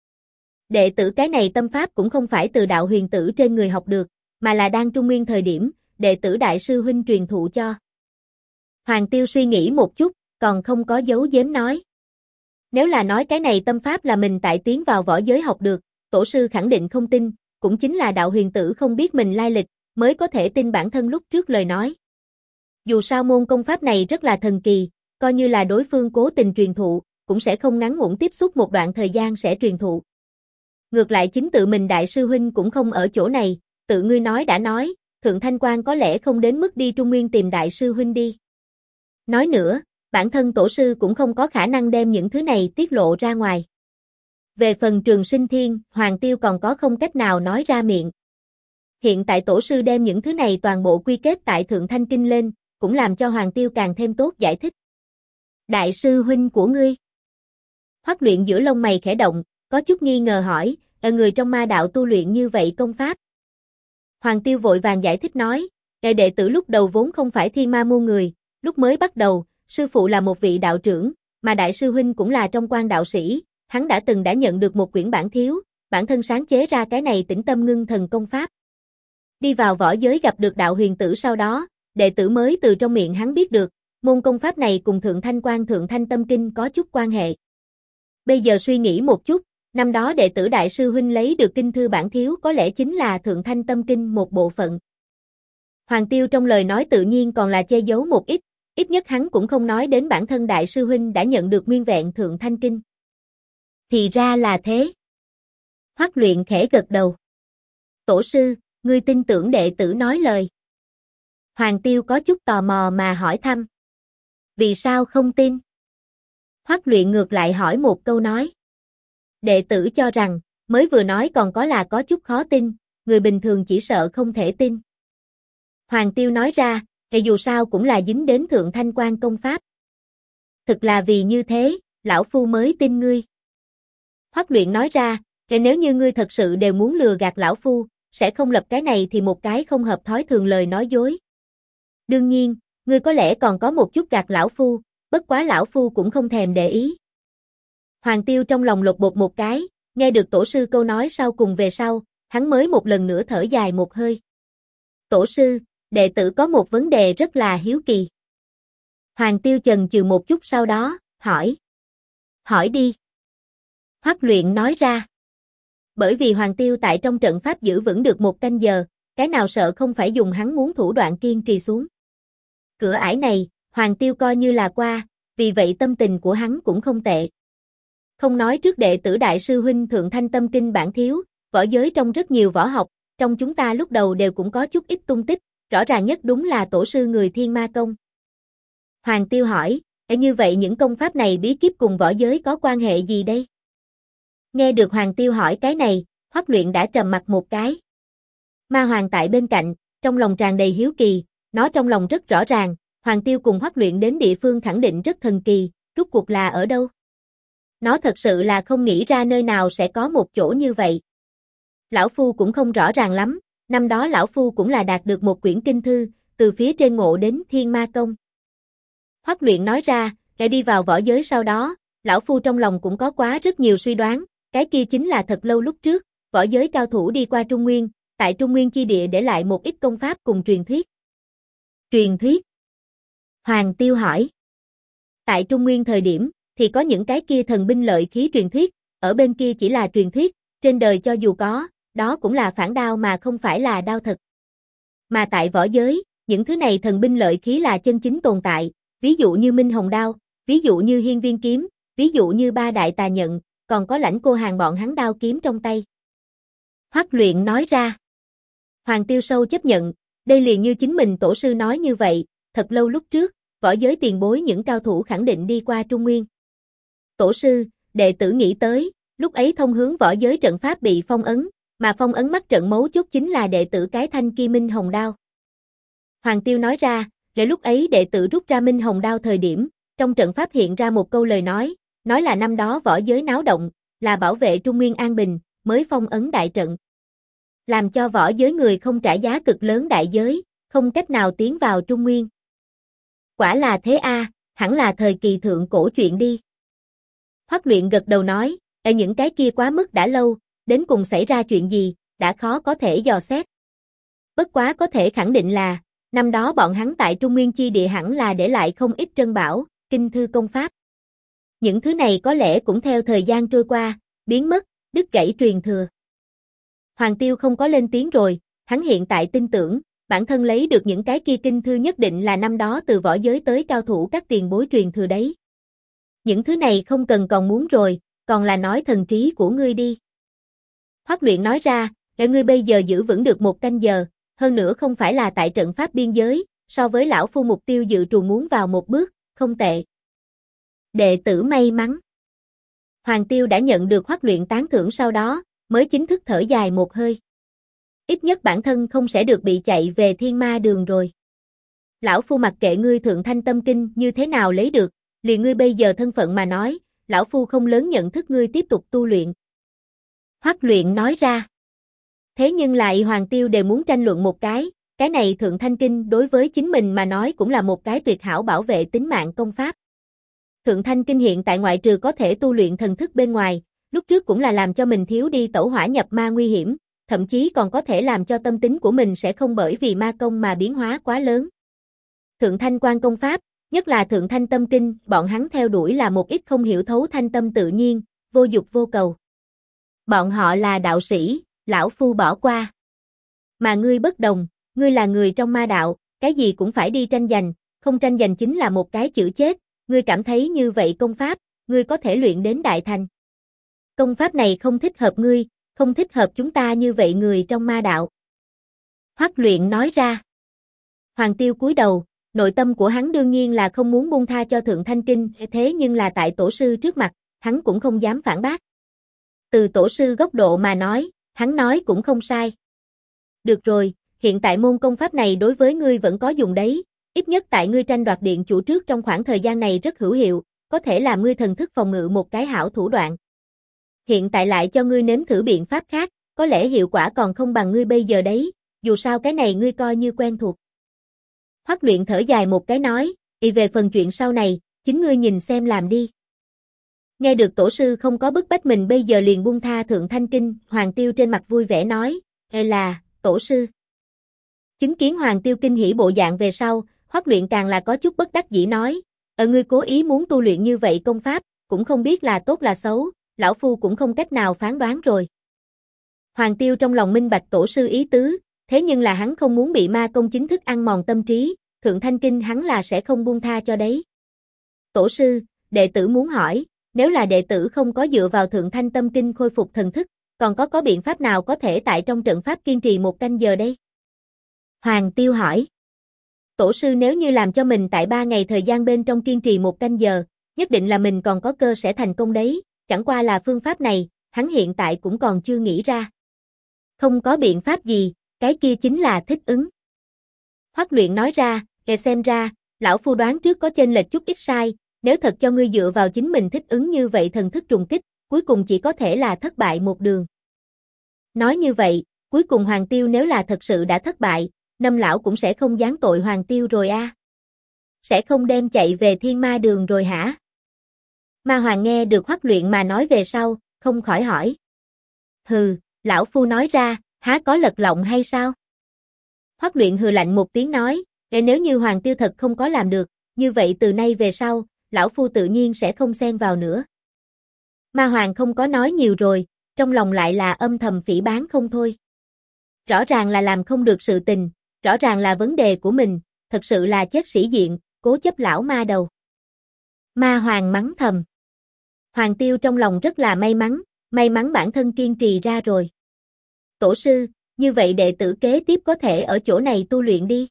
Đệ tử cái này tâm pháp cũng không phải từ đạo huyền tử trên người học được, mà là đang trung nguyên thời điểm, đệ tử đại sư huynh truyền thụ cho. Hoàng Tiêu suy nghĩ một chút, còn không có giấu giếm nói. Nếu là nói cái này tâm pháp là mình tại tiến vào võ giới học được, tổ sư khẳng định không tin, cũng chính là đạo huyền tử không biết mình lai lịch, mới có thể tin bản thân lúc trước lời nói. Dù sao môn công pháp này rất là thần kỳ, coi như là đối phương cố tình truyền thụ, cũng sẽ không ngắn ngủn tiếp xúc một đoạn thời gian sẽ truyền thụ. Ngược lại chính tự mình đại sư huynh cũng không ở chỗ này, tự ngươi nói đã nói, Thượng Thanh Quan có lẽ không đến mức đi Trung Nguyên tìm đại sư huynh đi. Nói nữa, bản thân tổ sư cũng không có khả năng đem những thứ này tiết lộ ra ngoài. Về phần Trường Sinh Thiên, Hoàng Tiêu còn có không cách nào nói ra miệng. Hiện tại tổ sư đem những thứ này toàn bộ quy kết tại Thượng Thanh Kinh lên, cũng làm cho Hoàng Tiêu càng thêm tốt giải thích. Đại sư huynh của ngươi. Hoắc Luyện giữa lông mày khẽ động, có chút nghi ngờ hỏi, người trong ma đạo tu luyện như vậy công pháp. Hoàng Tiêu vội vàng giải thích nói, đệ tử lúc đầu vốn không phải Thiên Ma môn người, lúc mới bắt đầu, sư phụ là một vị đạo trưởng, mà đại sư huynh cũng là trong quan đạo sĩ, hắn đã nhận được một quyển bản thiếu, bản thân sáng chế ra cái này Tĩnh Tâm Ngưng Thần công pháp. Đi vào võ giới gặp được đạo huyền tử sau đó, đệ tử mới từ trong miệng hắn biết được, môn công pháp này cùng Thượng Thanh Quan Thượng Thanh Tâm Kinh có chút quan hệ. Bây giờ suy nghĩ một chút, năm đó đệ tử đại sư huynh lấy được kinh thư bản thiếu có lẽ chính là Thượng Thanh Tâm Kinh một bộ phận. Hoàng Tiêu trong lời nói tự nhiên còn là che giấu một ít nhất hắn cũng không nói đến bản thân đại sư huynh đã nhận được nguyên vẹn Thượng Thanh Kinh. Thì ra là thế. Hoắc Luyện khẽ gật đầu. Tổ sư, ngươi tin tưởng đệ tử nói lời. Hoàng Tiêu có chút tò mò mà hỏi thăm. Vì sao không tin? Hoắc Luyện ngược lại hỏi một câu nói. Đệ tử cho rằng, mới vừa nói còn có chút khó tin, người bình thường chỉ sợ không thể tin. Hoàng Tiêu nói ra, dù sao cũng là dính đến Thượng Thanh Quan công pháp. Thực là vì như thế, lão phu mới tin ngươi. Hoắc Luyện nói ra, nếu như ngươi thật sự đều muốn lừa gạt lão phu, sẽ không lập cái này thì một cái không hợp thói thường lời nói dối. Đương nhiên, ngươi có lẽ còn có một chút gạt lão phu, bất quá lão phu cũng không thèm để ý. Hoàng Tiêu trong lòng lột bột một cái, nghe được tổ sư câu nói sau cùng về sau, hắn mới một lần nữa thở dài một hơi. Tổ sư, đệ tử có một vấn đề rất là hiếu kỳ. Hoàng Tiêu chần chừ một chút sau đó, hỏi. Hỏi đi. Hoắc Luyện nói ra. Bởi vì Hoàng Tiêu tại trong trận pháp giữ vững được 1 canh giờ, cái nào sợ không phải dùng hắn muốn thủ đoạn kiên trì xuống. Cửa ải này, Hoàng Tiêu coi như là qua, vì vậy tâm tình của hắn cũng không tệ. Không nói trước đệ tử đại sư huynh Thượng Thanh Tâm Kinh bản thiếu, võ giới trong rất nhiều võ học, trong chúng ta lúc đầu đều cũng có chút ít tung tích, rõ ràng nhất đúng là tổ sư người Thiên Ma Công. Hoàng Tiêu hỏi, như vậy những công pháp này bí kíp cùng võ giới có quan hệ gì đây? Nghe được Hoàng Tiêu hỏi cái này, Hoắc Luyện đã trầm mặt một cái. Ma Hoàng tại bên cạnh, trong lòng tràn đầy hiếu kỳ, nó trong lòng rất rõ ràng, Hoàng Tiêu cùng Hoắc Luyện đến địa phương khẳng định rất thần kỳ, rốt cuộc là ở đâu? Nó thật sự là không nghĩ ra nơi nào sẽ có một chỗ như vậy. Lão Phu cũng không rõ ràng lắm, năm đó Lão Phu cũng là đạt được một quyển kinh thư, từ phía trên ngộ đến Thiên Ma Công. Hoắc Luyện nói ra, để đi vào võ giới sau đó, Lão Phu trong lòng cũng có quá rất nhiều suy đoán, cái kia chính là thật lâu lúc trước, võ giới cao thủ đi qua Trung Nguyên, tại Trung Nguyên chi địa để lại một ít công pháp cùng truyền thuyết. Truyền thuyết? Hoàng Tiêu hỏi. Tại Trung Nguyên thời điểm, thì có những cái kia thần binh lợi khí truyền thuyết, ở bên kia chỉ là truyền thuyết, trên đời cho dù có, đó cũng là phản đao mà không phải là đao thật. Mà tại võ giới, những thứ này thần binh lợi khí là chân chính tồn tại, ví dụ như Minh Hồng Đao, ví dụ như Hiên Viên Kiếm, ví dụ như ba đại tà nhận, còn có Lãnh Cô Hàn bọn hắn đao kiếm trong tay. Hoắc Luyện nói ra. Hoàng Tiêu sâu chấp nhận, đây liền như chính mình tổ sư nói như vậy, thật lâu lúc trước, võ giới tiền bối những cao thủ khẳng định đi qua Trung Nguyên. Tổ sư, đệ tử nghĩ tới, lúc ấy thông hướng võ giới trận pháp bị phong ấn, mà phong ấn mắt trận mấu chốt chính là đệ tử cái thanh kia Minh Hồng Đao. Hoàng Tiêu nói ra, để lúc ấy đệ tử rút ra Minh Hồng Đao thời điểm, trong trận pháp hiện ra một câu lời nói là năm đó võ giới náo động, là bảo vệ Trung Nguyên an bình, mới phong ấn đại trận. Làm cho võ giới người không trả giá cực lớn đại giới, không cách nào tiến vào Trung Nguyên. Quả là thế a, hẳn là thời kỳ thượng cổ chuyện đi. Hoắc Luyện gật đầu nói, ở những cái kia quá mức đã lâu, đến cùng xảy ra chuyện gì, đã khó có thể dò xét. Bất quá có thể khẳng định là, năm đó bọn hắn tại Trung Nguyên chi địa hẳn là để lại không ít trân bảo, kinh thư công pháp. Những thứ này có lẽ cũng theo thời gian trôi qua, biến mất, đứt gãy truyền thừa. Hoàng Tiêu không có lên tiếng rồi, hắn hiện tại tin tưởng, bản thân lấy được những cái kia kinh thư nhất định là năm đó từ võ giới tới cao thủ các tiền bối truyền thừa đấy. Những thứ này không cần còn muốn rồi, còn là nói thần trí của ngươi đi. Hoắc Luyện nói ra, để ngươi bây giờ giữ vững được 1 canh giờ, hơn nữa không phải là tại trận pháp biên giới, so với lão phu mục tiêu dự trù muốn vào một bước, không tệ. Đệ tử may mắn. Hoàng Tiêu đã nhận được Hoắc Luyện tán thưởng sau đó, mới chính thức thở dài một hơi. Ít nhất bản thân không sẽ được bị chạy về thiên ma đường rồi. Lão phu mặc kệ ngươi thượng thanh tâm kinh như thế nào lấy được, liền ngươi bây giờ thân phận mà nói, lão phu không lớn nhận thức ngươi tiếp tục tu luyện. Hoắc Luyện nói ra. Thế nhưng lại Hoàng Tiêu đều muốn tranh luận một cái này thượng thanh kinh đối với chính mình mà nói cũng là một cái tuyệt hảo bảo vệ tính mạng công pháp. Thượng thanh kinh hiện tại ngoại trừ có thể tu luyện thần thức bên ngoài, lúc trước cũng là làm cho mình thiếu đi tẩu hỏa nhập ma nguy hiểm, thậm chí còn có thể làm cho tâm tính của mình sẽ không bởi vì ma công mà biến hóa quá lớn. Thượng thanh quan công pháp, nhất là thượng thanh tâm kinh, bọn hắn theo đuổi là một ít không hiểu thấu thanh tâm tự nhiên, vô dục vô cầu. Bọn họ là đạo sĩ, lão phu bỏ qua. Mà ngươi bất đồng, ngươi là người trong ma đạo, cái gì cũng phải đi tranh giành, không tranh giành chính là một cái chữ chết, ngươi cảm thấy như vậy công pháp, ngươi có thể luyện đến đại thành. Công pháp này không thích hợp ngươi, không thích hợp chúng ta như vậy người trong ma đạo. Hoắc Luyện nói ra. Hoàng Tiêu cúi đầu, nội tâm của hắn đương nhiên là không muốn buông tha cho thượng thanh kinh, thế nhưng là tại tổ sư trước mặt, hắn cũng không dám phản bác. Từ tổ sư góc độ mà nói, hắn nói cũng không sai. Được rồi, hiện tại môn công pháp này đối với ngươi vẫn có dùng đấy, ít nhất tại ngươi tranh đoạt điện chủ trước trong khoảng thời gian này rất hữu hiệu, có thể làm ngươi thần thức phòng ngự một cái hảo thủ đoạn. Hiện tại lại cho ngươi nếm thử biện pháp khác, có lẽ hiệu quả còn không bằng ngươi bây giờ đấy, dù sao cái này ngươi coi như quen thuộc. Hoắc Luyện thở dài một cái nói, về phần chuyện sau này, chính ngươi nhìn xem làm đi. Nghe được tổ sư không có bức bách mình bây giờ liền buông tha thượng thanh kinh, Hoàng Tiêu trên mặt vui vẻ nói, là, tổ sư. Chứng kiến Hoàng Tiêu kinh hỉ bộ dạng về sau, Hoắc Luyện càng là có chút bất đắc dĩ nói, ngươi cố ý muốn tu luyện như vậy công pháp, cũng không biết là tốt là xấu, lão phu cũng không cách nào phán đoán rồi. Hoàng Tiêu trong lòng minh bạch tổ sư ý tứ, thế nhưng là hắn không muốn bị ma công chính thức ăn mòn tâm trí, thượng thanh kinh hắn là sẽ không buông tha cho đấy. Tổ sư, đệ tử muốn hỏi, nếu là đệ tử không có dựa vào thượng thanh tâm kinh khôi phục thần thức, còn có biện pháp nào có thể tại trong trận pháp kiên trì 1 canh giờ đây? Hoàng Tiêu hỏi. Tổ sư nếu như làm cho mình tại 3 ngày thời gian bên trong kiên trì 1 canh giờ, nhất định là mình còn có cơ sẽ thành công đấy, chẳng qua là phương pháp này, hắn hiện tại cũng còn chưa nghĩ ra. Không có biện pháp gì, cái kia chính là thích ứng. Hoắc Luyện nói ra, xem ra, lão phu đoán trước có chênh lệch chút ít sai, nếu thật cho ngươi dựa vào chính mình thích ứng như vậy thần thức trùng kích, cuối cùng chỉ có thể là thất bại một đường. Nói như vậy, cuối cùng Hoàng Tiêu nếu là thật sự đã thất bại, Năm lão cũng sẽ không giáng tội Hoàng Tiêu rồi a. Sẽ không đem chạy về thiên ma đường rồi hả? Ma Hoàng nghe được Hoắc Luyện mà nói về sau, không khỏi hỏi. Hừ, lão phu nói ra, há có lật lọng hay sao? Hoắc Luyện hừ lạnh một tiếng nói, nếu như Hoàng Tiêu thật không có làm được, như vậy từ nay về sau, lão phu tự nhiên sẽ không xen vào nữa. Ma Hoàng không có nói nhiều rồi, trong lòng lại là âm thầm phỉ báng không thôi. Rõ ràng là làm không được sự tình, rõ ràng là vấn đề của mình, thật sự là chết sĩ diện, cố chấp lão ma đầu. Ma Hoàng mắng thầm. Hoàng Tiêu trong lòng rất là may mắn bản thân kiên trì ra rồi. Tổ sư, như vậy đệ tử kế tiếp có thể ở chỗ này tu luyện đi.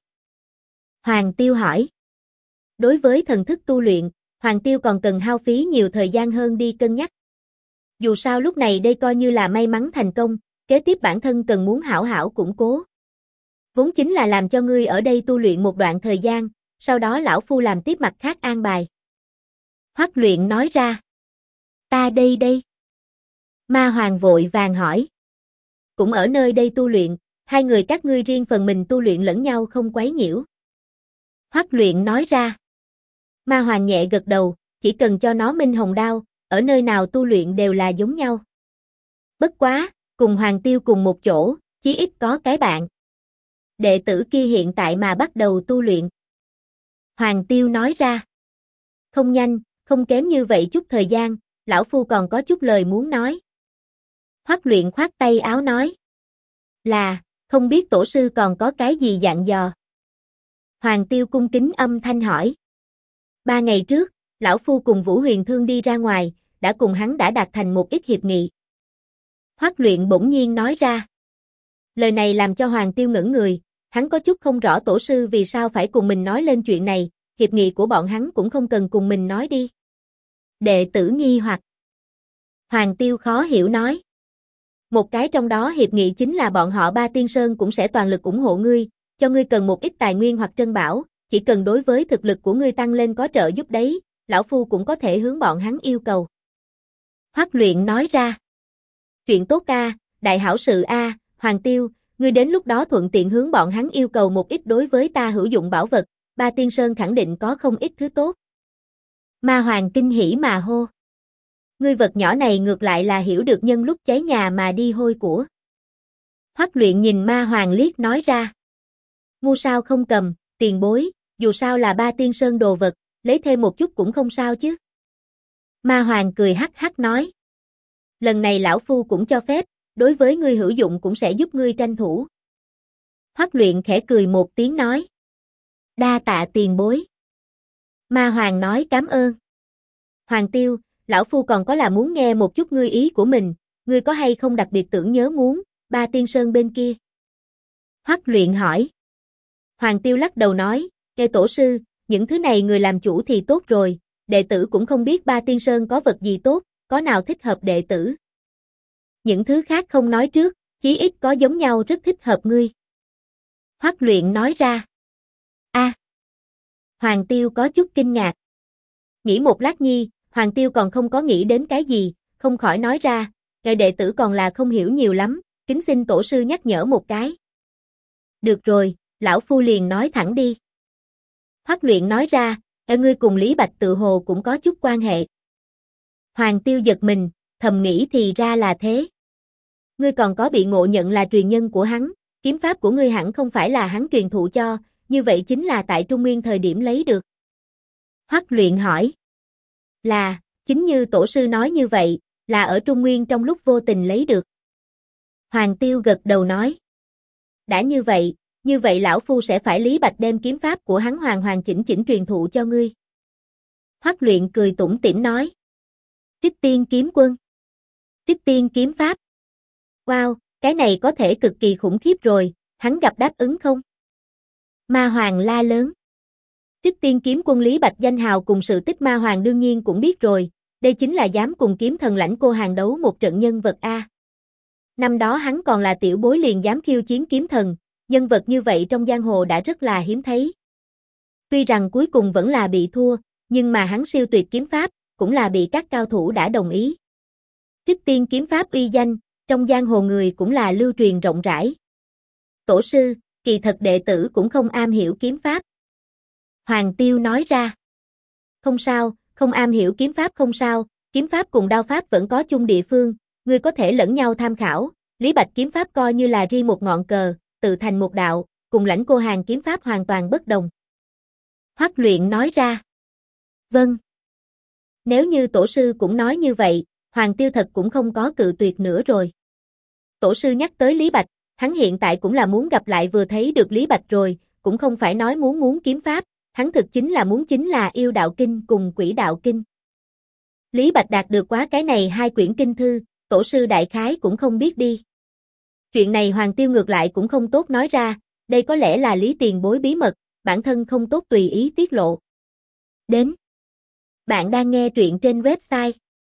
Hoàng Tiêu hỏi. Đối với thần thức tu luyện, Hoàng Tiêu còn cần hao phí nhiều thời gian hơn đi cân nhắc. Dù sao lúc này đây coi như là may mắn thành công, kế tiếp bản thân cần muốn hảo hảo củng cố. Vốn chính là làm cho ngươi ở đây tu luyện một đoạn thời gian, sau đó lão phu làm tiếp mặt khác an bài. Hoắc Luyện nói ra. Ta đây. Ma Hoàng vội vàng hỏi. Cũng ở nơi đây tu luyện, hai người các ngươi riêng phần mình tu luyện lẫn nhau không quấy nhiễu. Hoắc Luyện nói ra. Ma Hoàng nhẹ gật đầu, chỉ cần cho nó minh hồng đao, ở nơi nào tu luyện đều là giống nhau. Bất quá, cùng Hoàng Tiêu cùng một chỗ, chí ít có cái bạn. Đệ tử kia hiện tại mà bắt đầu tu luyện. Hoàng Tiêu nói ra. Không nhanh, không kém như vậy chút thời gian, lão phu còn có chút lời muốn nói. Hoắc Luyện khoát tay áo nói. Là, không biết tổ sư còn có cái gì dặn dò. Hoàng Tiêu cung kính âm thanh hỏi. 3 ngày trước, lão phu cùng Vũ Huyền Thương đi ra ngoài, đã cùng hắn đã đạt thành một ít hiệp nghị. Hoắc Luyện bỗng nhiên nói ra. Lời này làm cho Hoàng Tiêu ngẩn người, hắn có chút không rõ tổ sư vì sao phải cùng mình nói lên chuyện này, hiệp nghị của bọn hắn cũng không cần cùng mình nói đi. Đệ tử nghi hoặc. Hoàng Tiêu khó hiểu nói. Một cái trong đó hiệp nghị chính là bọn họ Ba Tiên Sơn cũng sẽ toàn lực ủng hộ ngươi, cho ngươi cần một ít tài nguyên hoặc trân bảo, chỉ cần đối với thực lực của ngươi tăng lên có trợ giúp đấy, lão phu cũng có thể hướng bọn hắn yêu cầu. Hoắc Luyện nói ra. Chuyện tốt a, đại hảo sự a, Hoàng Tiêu, ngươi đến lúc đó thuận tiện hướng bọn hắn yêu cầu một ít đối với ta hữu dụng bảo vật, Ba Tiên Sơn khẳng định có không ít thứ tốt. Ma Hoàng kinh hỉ mà hô. Ngươi vật nhỏ này ngược lại là hiểu được nhân lúc cháy nhà mà đi hôi của. Hoắc Luyện nhìn Ma Hoàng liếc nói ra. Ngu sao không cầm, tiền bối, dù sao là Ba Tiên Sơn đồ vật, lấy thêm một chút cũng không sao chứ. Ma Hoàng cười hắc hắc nói. Lần này lão phu cũng cho phép, đối với ngươi hữu dụng cũng sẽ giúp ngươi tranh thủ. Hoắc Luyện khẽ cười một tiếng nói. Đa tạ tiền bối. Ma Hoàng nói cảm ơn. Hoàng Tiêu, lão phu còn có là muốn nghe một chút ngươi ý của mình, ngươi có hay không đặc biệt tưởng nhớ muốn, Ba Tiên Sơn bên kia? Hoắc Luyện hỏi. Hoàng Tiêu lắc đầu nói, nghe tổ sư, những thứ này người làm chủ thì tốt rồi, đệ tử cũng không biết Ba Tiên Sơn có vật gì tốt, có nào thích hợp đệ tử. Những thứ khác không nói trước, chí ít có giống nhau rất thích hợp ngươi. Hoắc Luyện nói ra. A. Hoàng Tiêu có chút kinh ngạc. Nghĩ một lát nhi, Hoàng Tiêu còn không có nghĩ đến cái gì, không khỏi nói ra, ngài đệ tử còn là không hiểu nhiều lắm, kính xin tổ sư nhắc nhở một cái. Được rồi, lão phu liền nói thẳng đi. Hoắc Luyện nói ra, ngươi cùng Lý Bạch tự hồ cũng có chút quan hệ. Hoàng Tiêu giật mình, thầm nghĩ thì ra là thế. Ngươi còn có bị ngộ nhận là truyền nhân của hắn, kiếm pháp của ngươi hẳn không phải là hắn truyền thụ cho, như vậy chính là tại Trung Nguyên thời điểm lấy được. Hoắc Luyện hỏi. Là, chính như tổ sư nói như vậy, là ở Trung Nguyên trong lúc vô tình lấy được. Hoàng Tiêu gật đầu nói. Đã như vậy lão phu sẽ phải Lý Bạch đem kiếm pháp của hắn hoàn hoàn chỉnh chỉnh truyền thụ cho ngươi. Hoắc Luyện cười tủm tỉm nói. Trích Tiên kiếm quân. Trích Tiên kiếm pháp. Wow, cái này có thể cực kỳ khủng khiếp rồi, hắn gặp đáp ứng không? Ma Hoàng la lớn. Trích Tiên kiếm quân Lý Bạch danh hào cùng sự tích Ma Hoàng đương nhiên cũng biết rồi, đây chính là dám cùng kiếm thần Lãnh Cô hàng đấu một trận nhân vật A. Năm đó hắn còn là tiểu bối liền dám khiêu chiến kiếm thần, nhân vật như vậy trong giang hồ đã rất là hiếm thấy. Tuy rằng cuối cùng vẫn là bị thua, nhưng mà hắn siêu tuyệt kiếm pháp, cũng là bị các cao thủ đã đồng ý. Trích Tiên kiếm pháp uy danh, trong giang hồ người cũng là lưu truyền rộng rãi. Tổ sư, kỳ thật đệ tử cũng không am hiểu kiếm pháp. Hoàng Tiêu nói ra. Không sao, không am hiểu kiếm pháp không sao, kiếm pháp cùng đao pháp vẫn có chung địa phương, ngươi có thể lẫn nhau tham khảo, Lý Bạch kiếm pháp coi như là riêng một ngọn cờ, tự thành một đạo, cùng Lãnh Cô hàng kiếm pháp hoàn toàn bất đồng. Hoắc Luyện nói ra. Vâng. Nếu như tổ sư cũng nói như vậy, Hoàng Tiêu thật cũng không có cự tuyệt nữa rồi. Tổ sư nhắc tới Lý Bạch, hắn hiện tại cũng là muốn gặp lại vừa thấy được Lý Bạch rồi, cũng không phải nói muốn kiếm pháp, hắn thực chính là muốn yêu đạo kinh cùng quỷ đạo kinh. Lý Bạch đạt được quá cái này 2 quyển kinh thư, tổ sư đại khái cũng không biết đi. Chuyện này Hoàng Tiêu ngược lại cũng không tốt nói ra, đây có lẽ là Lý tiền bối bí mật, bản thân không tốt tùy ý tiết lộ. Đến. Bạn đang nghe truyện trên website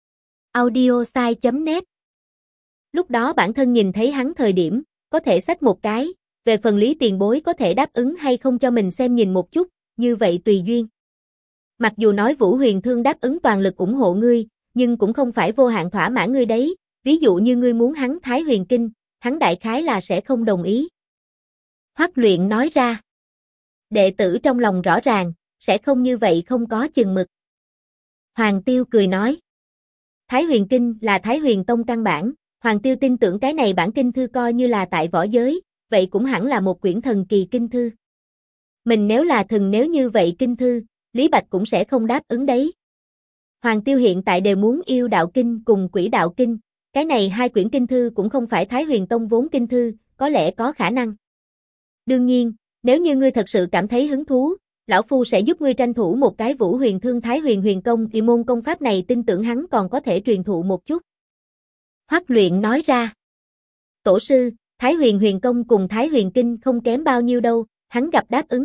audiosai.net. Lúc đó bản thân nhìn thấy hắn thời điểm, có thể xách một cái, về phần Lý tiền bối có thể đáp ứng hay không cho mình xem nhìn một chút, như vậy tùy duyên. Mặc dù nói Vũ Huyền Thương đáp ứng toàn lực ủng hộ ngươi, nhưng cũng không phải vô hạn thỏa mãn ngươi đấy, ví dụ như ngươi muốn hắn Thái Huyền Kinh, hắn đại khái là sẽ không đồng ý. Hoắc Luyện nói ra. Đệ tử trong lòng rõ ràng, sẽ không như vậy không có chừng mực. Hoàng Tiêu cười nói. Thái Huyền Kinh là Thái Huyền Tông căn bản, Hoàng Tiêu tin tưởng cái này bản kinh thư coi như là tại võ giới, vậy cũng hẳn là một quyển thần kỳ kinh thư. Mình nếu là thần nếu như vậy kinh thư, Lý Bạch cũng sẽ không đáp ứng đấy. Hoàng Tiêu hiện tại đều muốn yêu đạo kinh cùng quỷ đạo kinh, cái này 2 quyển kinh thư cũng không phải Thái Huyền Tông vốn kinh thư, có lẽ có khả năng. Đương nhiên, nếu như ngươi thật sự cảm thấy hứng thú, lão phu sẽ giúp ngươi tranh thủ một cái Vũ Huyền Thương Thái Huyền Huyền Công, y môn công pháp này tin tưởng hắn còn có thể truyền thụ một chút. Hoắc Luyện nói ra. Tổ sư, Thái Huyền Huyền Công cùng Thái Huyền Kinh không kém bao nhiêu đâu, hắn gặp đáp ứng.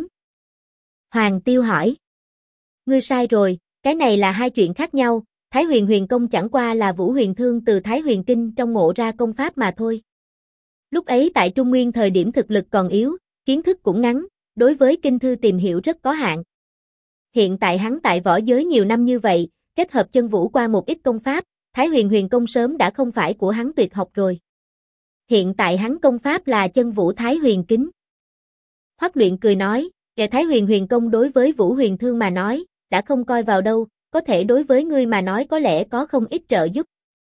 Hoàng Tiêu hỏi. Ngươi sai rồi, cái này là 2 chuyện khác nhau, Thái Huyền Huyền Công chẳng qua là Vũ Huyền Thương từ Thái Huyền Kinh trong ngộ ra công pháp mà thôi. Lúc ấy tại Trung Nguyên thời điểm thực lực còn yếu, kiến thức cũng ngắn, đối với kinh thư tìm hiểu rất có hạn. Hiện tại hắn tại võ giới nhiều năm như vậy, kết hợp chân vũ qua một ít công pháp, Thái Huyền Huyền Công sớm đã không phải của hắn tuyệt học rồi. Hiện tại hắn công pháp là chân vũ Thái Huyền Kính. Hoắc Luyện cười nói, Thái Huyền Huyền Công đối với Vũ Huyền Thương mà nói, đã không coi vào đâu, có thể đối với ngươi mà nói có lẽ có không ít trợ giúp.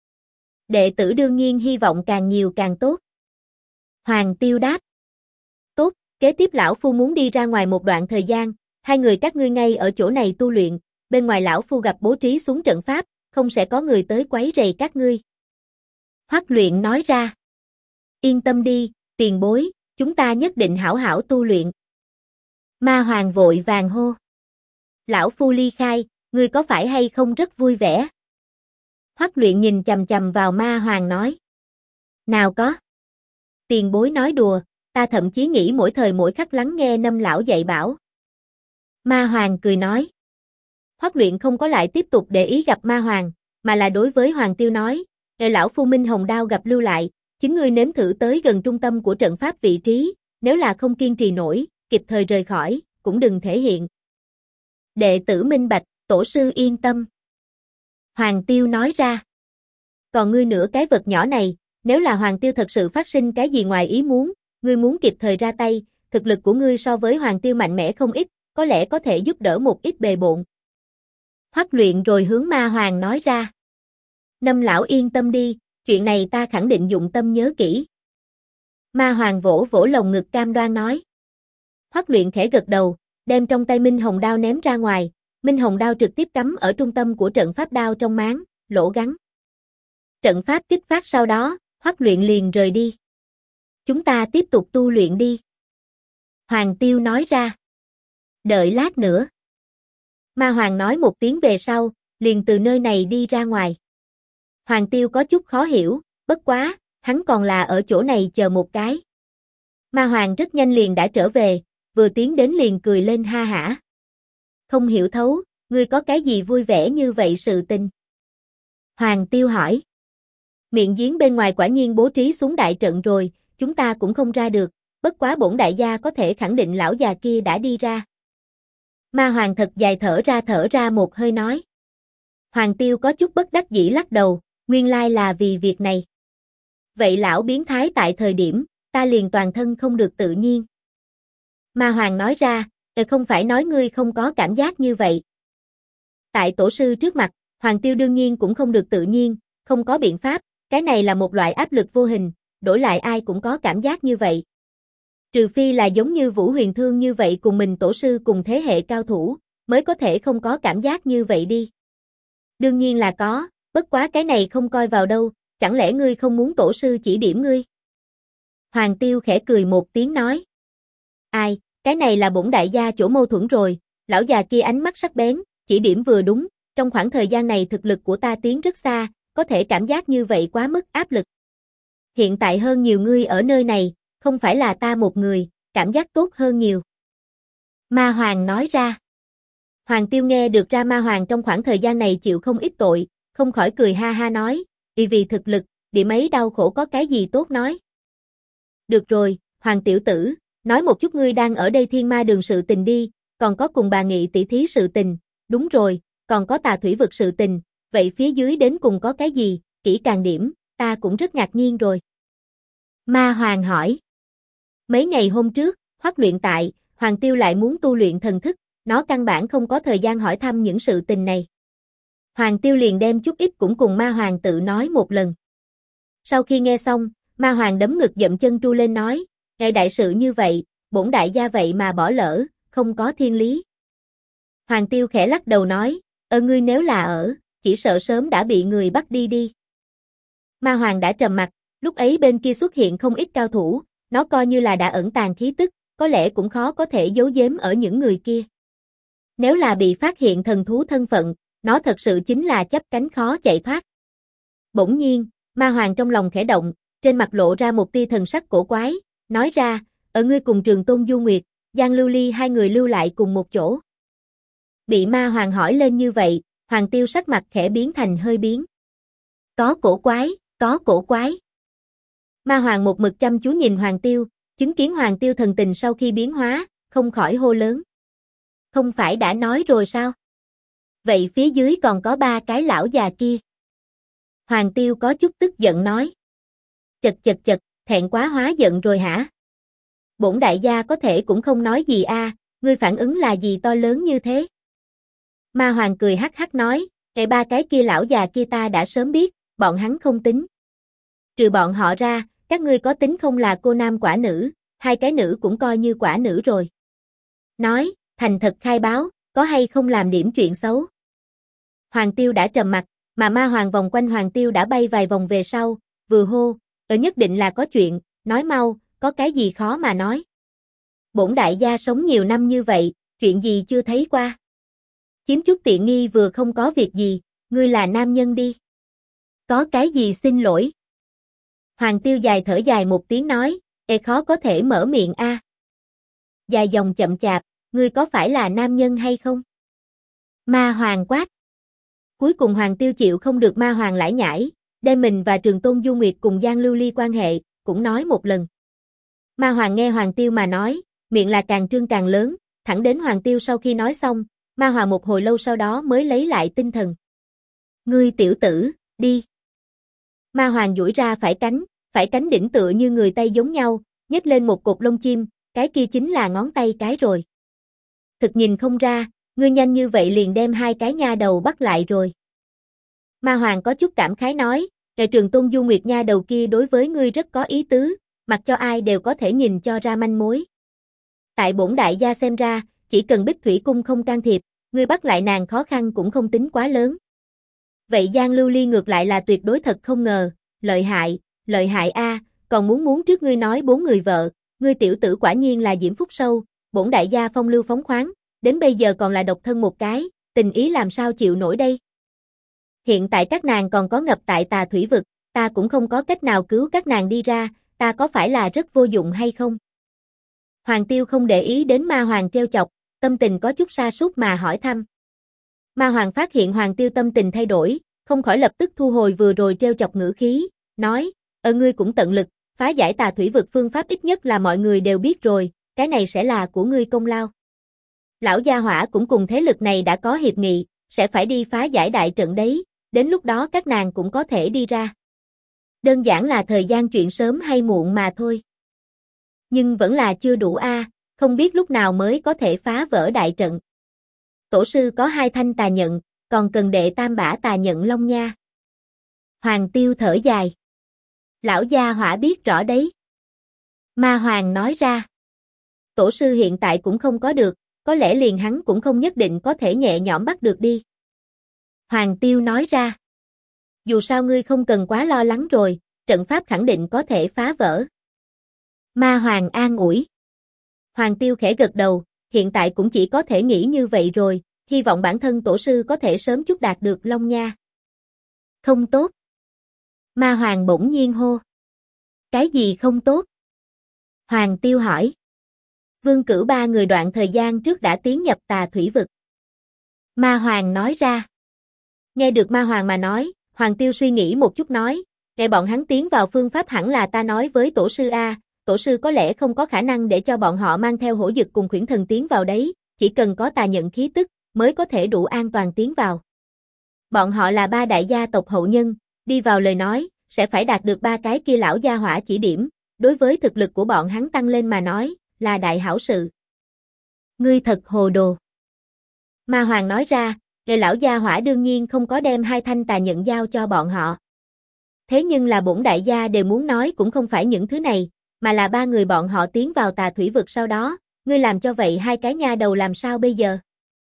Đệ tử đương nhiên hy vọng càng nhiều càng tốt. Hoàng Tiêu đáp. Tốt, kế tiếp lão phu muốn đi ra ngoài một đoạn thời gian, 2 người các ngươi ngay ở chỗ này tu luyện, bên ngoài lão phu gặp bố trí xuống trận pháp, không sẽ có người tới quấy rầy các ngươi. Hoắc Luyện nói ra. Yên tâm đi, tiền bối, chúng ta nhất định hảo hảo tu luyện. Ma Hoàng vội vàng hô. Lão phu ly khai, ngươi có phải hay không rất vui vẻ? Hoắc Luyện nhìn chằm chằm vào Ma Hoàng nói. Nào có. Tiền bối nói đùa, ta thậm chí nghĩ mỗi thời mỗi khắc lắng nghe Nâm lão dạy bảo. Ma Hoàng cười nói. Hoắc Luyện không có lại tiếp tục để ý gặp Ma Hoàng, mà là đối với Hoàng Tiêu nói, lão phu Minh Hồng Đao gặp lưu lại, chính ngươi nếm thử tới gần trung tâm của trận pháp vị trí, nếu là không kiên trì nổi, kịp thời rời khỏi, cũng đừng thể hiện. Đệ tử minh bạch, tổ sư yên tâm. Hoàng Tiêu nói ra. Còn ngươi nửa cái vật nhỏ này, nếu là Hoàng Tiêu thật sự phát sinh cái gì ngoài ý muốn, ngươi muốn kịp thời ra tay, thực lực của ngươi so với Hoàng Tiêu mạnh mẽ không ít, có lẽ có thể giúp đỡ một ít bề bộn. Hoắc Luyện rồi hướng Ma Hoàng nói ra. Nâm lão yên tâm đi, chuyện này ta khẳng định dụng tâm nhớ kỹ. Ma Hoàng vỗ vỗ lồng ngực cam đoan nói. Hoắc Luyện khẽ gật đầu, đem trong tay Minh Hồng Đao ném ra ngoài, Minh Hồng Đao trực tiếp cắm ở trung tâm của trận pháp đao trong máng, lỗ gắn. Trận pháp kích phát sau đó, Hoắc Luyện liền rời đi. Chúng ta tiếp tục tu luyện đi. Hoàng Tiêu nói ra. Đợi lát nữa. Ma Hoàng nói một tiếng về sau, liền từ nơi này đi ra ngoài. Hoàng Tiêu có chút khó hiểu, bất quá, hắn còn là ở chỗ này chờ một cái. Ma Hoàng rất nhanh liền đã trở về, vừa tiến đến liền cười lên ha hả. Không hiểu thấu, ngươi có cái gì vui vẻ như vậy sự tình? Hoàng Tiêu hỏi. Miệng giếng bên ngoài quả nhiên bố trí xuống đại trận rồi, chúng ta cũng không ra được, bất quá bổn đại gia có thể khẳng định lão già kia đã đi ra. Ma Hoàng thật dài thở ra một hơi nói. Hoàng Tiêu có chút bất đắc dĩ lắc đầu, nguyên lai là vì việc này. Vậy lão biến thái tại thời điểm, ta liền toàn thân không được tự nhiên. Ma Hoàng nói ra, không phải nói ngươi không có cảm giác như vậy. Tại tổ sư trước mặt, Hoàng Tiêu đương nhiên cũng không được tự nhiên, không có biện pháp, cái này là một loại áp lực vô hình, đổi lại ai cũng có cảm giác như vậy. Trừ phi là giống như Vũ Huyền Thương như vậy cùng mình tổ sư cùng thế hệ cao thủ, mới có thể không có cảm giác như vậy đi. Đương nhiên là có, bất quá cái này không coi vào đâu, chẳng lẽ ngươi không muốn tổ sư chỉ điểm ngươi? Hoàng Tiêu khẽ cười một tiếng nói. Ai, cái này là bổn đại gia chỗ mâu thuẫn rồi, lão già kia ánh mắt sắc bén, chỉ điểm vừa đúng, Trong khoảng thời gian này thực lực của ta tiến rất xa, có thể cảm giác như vậy quá mức áp lực. Hiện tại hơn nhiều ngươi ở nơi này, không phải là ta một người, cảm giác tốt hơn nhiều. Ma Hoàng nói ra. Hoàng Tiêu nghe được ra Ma Hoàng trong khoảng thời gian này chịu không ít tội, không khỏi cười ha ha nói, vì thực lực, điểm ấy đau khổ có cái gì tốt nói. Được rồi, Hoàng tiểu tử, nói một chút ngươi đang ở đây Thiên Ma Đường sự tình đi, còn có cùng bà Nghị tỷ thí sự tình, đúng rồi, còn có Tà Thủy vực sự tình, vậy phía dưới đến cùng có cái gì, kỹ càng điểm, ta cũng rất ngạc nhiên rồi. Ma Hoàng hỏi. Mấy ngày hôm trước, Hoắc luyện tại, Hoàng Tiêu lại muốn tu luyện thần thức, nó căn bản không có thời gian hỏi thăm những sự tình này. Hoàng Tiêu liền đem chút ít cũng cùng Ma Hoàng tự nói một lần. Sau khi nghe xong, Ma Hoàng đấm ngực dậm chân tru lên nói, ngài đại sự như vậy, bổn đại gia vậy mà bỏ lỡ, không có thiên lý. Hoàng Tiêu khẽ lắc đầu nói, ngươi nếu là ở, chỉ sợ sớm đã bị người bắt đi đi. Ma Hoàng đã trầm mặt, lúc ấy bên kia xuất hiện không ít cao thủ, nó coi như là đã ẩn tàng khí tức, có lẽ cũng khó có thể giấu giếm ở những người kia. Nếu là bị phát hiện thần thú thân phận, nó thật sự chính là chắp cánh khó chạy thoát. Bỗng nhiên, Ma Hoàng trong lòng khẽ động, trên mặt lộ ra một tia thần sắc cổ quái, nói ra, ở ngươi cùng Trường Tôn Du Nguyệt, Giang Lưu Ly hai người lưu lại cùng một chỗ. Bị Ma Hoàng hỏi lên như vậy, Hoàng Tiêu sắc mặt khẽ biến thành hơi biến. Có cổ quái, có cổ quái. Ma Hoàng một mực chăm chú nhìn Hoàng Tiêu, chứng kiến Hoàng Tiêu thần tình sau khi biến hóa, không khỏi hô lớn. Không phải đã nói rồi sao? Vậy phía dưới còn có 3 cái lão già kia. Hoàng Tiêu có chút tức giận nói. Chật, thẹn quá hóa giận rồi hả? Bổn đại gia có thể cũng không nói gì a, ngươi phản ứng là gì to lớn như thế? Ma Hoàng cười hắc hắc nói, cái 3 cái kia lão già kia ta đã sớm biết, bọn hắn không tính. Trừ bọn họ ra, các ngươi có tính không là cô nam quả nữ, 2 cái nữ cũng coi như quả nữ rồi. Nói, thành thật khai báo, có hay không làm điểm chuyện xấu. Hoàng Tiêu đã trầm mặt, mà Ma Hoàng vòng quanh Hoàng Tiêu đã bay vài vòng về sau, vừa hô, nhất định là có chuyện, nói mau, có cái gì khó mà nói. Bổn đại gia sống nhiều năm như vậy, chuyện gì chưa thấy qua. Chiếm chút tiện nghi vừa không có việc gì, ngươi là nam nhân đi. Có cái gì xin lỗi. Hoàng Tiêu dài thở dài một tiếng nói, khó có thể mở miệng a. Dài dòng chậm chạp, ngươi có phải là nam nhân hay không? Ma Hoàng quát. Cuối cùng Hoàng Tiêu chịu không được Ma Hoàng lải nhải, đem mình và Trường Tôn Du Nguyệt cùng Giang Lưu Ly quan hệ, cũng nói một lần. Ma Hoàng nghe Hoàng Tiêu mà nói, miệng là càng trương càng lớn, thẳng đến Hoàng Tiêu sau khi nói xong, Ma Hoàng một hồi lâu sau đó mới lấy lại tinh thần. Ngươi tiểu tử, đi. Ma Hoàng duỗi ra phải cánh đỉnh tựa như người Tây giống nhau, nhếch lên một cột lông chim, cái kia chính là ngón tay cái rồi. Thực nhìn không ra, ngươi nhanh như vậy liền đem 2 cái nha đầu bắt lại rồi. Ma Hoàng có chút cảm khái nói, Trường Tôn Du Nguyệt nha đầu kia đối với ngươi rất có ý tứ, mặc cho ai đều có thể nhìn cho ra manh mối. Tại bổn đại gia xem ra, chỉ cần Bích Thủy Cung không can thiệp, ngươi bắt lại nàng khó khăn cũng không tính quá lớn. Vậy Giang Lưu Ly ngược lại là tuyệt đối thật không ngờ, lợi hại a, còn muốn trước ngươi nói 4 người vợ, ngươi tiểu tử quả nhiên là diễm phúc sâu, bổn đại gia phong lưu phóng khoáng, đến bây giờ còn là độc thân một cái, tình ý làm sao chịu nổi đây. Hiện tại các nàng còn có ngập tại Tà Thủy vực, ta cũng không có cách nào cứu các nàng đi ra, ta có phải là rất vô dụng hay không? Hoàng Tiêu không để ý đến Ma Hoàng trêu chọc, tâm tình có chút sa sút mà hỏi thăm. Ma Hoàng phát hiện Hoàng Tiêu tâm tình thay đổi, không khỏi lập tức thu hồi vừa rồi trêu chọc ngữ khí, nói, ngươi cũng tận lực, phá giải Tà Thủy vực phương pháp ít nhất là mọi người đều biết rồi, cái này sẽ là của ngươi công lao. Lão gia hỏa cũng cùng thế lực này đã có hiệp nghị, sẽ phải đi phá giải đại trận đấy, đến lúc đó các nàng cũng có thể đi ra. Đơn giản là thời gian chuyện sớm hay muộn mà thôi. Nhưng vẫn là chưa đủ a, không biết lúc nào mới có thể phá vỡ đại trận. Tổ sư có 2 thanh tà nhận, còn cần đệ tam bả tà nhận long nha. Hoàng Tiêu thở dài. Lão gia hỏa biết rõ đấy. Ma Hoàng nói ra. Tổ sư hiện tại cũng không có được, có lẽ liền hắn cũng không nhất định có thể nhẹ nhõm bắt được đi. Hoàng Tiêu nói ra. Dù sao ngươi không cần quá lo lắng rồi, trận pháp khẳng định có thể phá vỡ. Ma Hoàng an ủi. Hoàng Tiêu khẽ gật đầu, hiện tại cũng chỉ có thể nghĩ như vậy rồi, hy vọng bản thân tổ sư có thể sớm chút đạt được Long Nha. Không tốt. Ma Hoàng bỗng nhiên hô. Cái gì không tốt? Hoàng Tiêu hỏi. Vương Cửu ba người đoạn thời gian trước đã tiến nhập Tà Thủy Vực. Ma Hoàng nói ra. Nghe được Ma Hoàng mà nói, Hoàng Tiêu suy nghĩ một chút nói, để bọn hắn tiến vào phương pháp hẳn là ta nói với tổ sư A, tổ sư có lẽ không có khả năng để cho bọn họ mang theo hổ dực cùng khuyển thần tiến vào đấy, chỉ cần có tà nhận khí tức, mới có thể đủ an toàn tiến vào. Bọn họ là ba đại gia tộc hậu nhân, đi vào lời nói, sẽ phải đạt được ba cái kia lão gia hỏa chỉ điểm, đối với thực lực của bọn hắn tăng lên mà nói, là đại hảo sự. Ngươi thật hồ đồ. Ma Hoàng nói ra, người lão gia hỏa đương nhiên không có đem hai thanh tà nhận giao cho bọn họ. Thế nhưng là bổn đại gia đều muốn nói cũng không phải những thứ này, mà là ba người bọn họ tiến vào Tà Thủy Vực sau đó, ngươi làm cho vậy hai cái nha đầu làm sao bây giờ?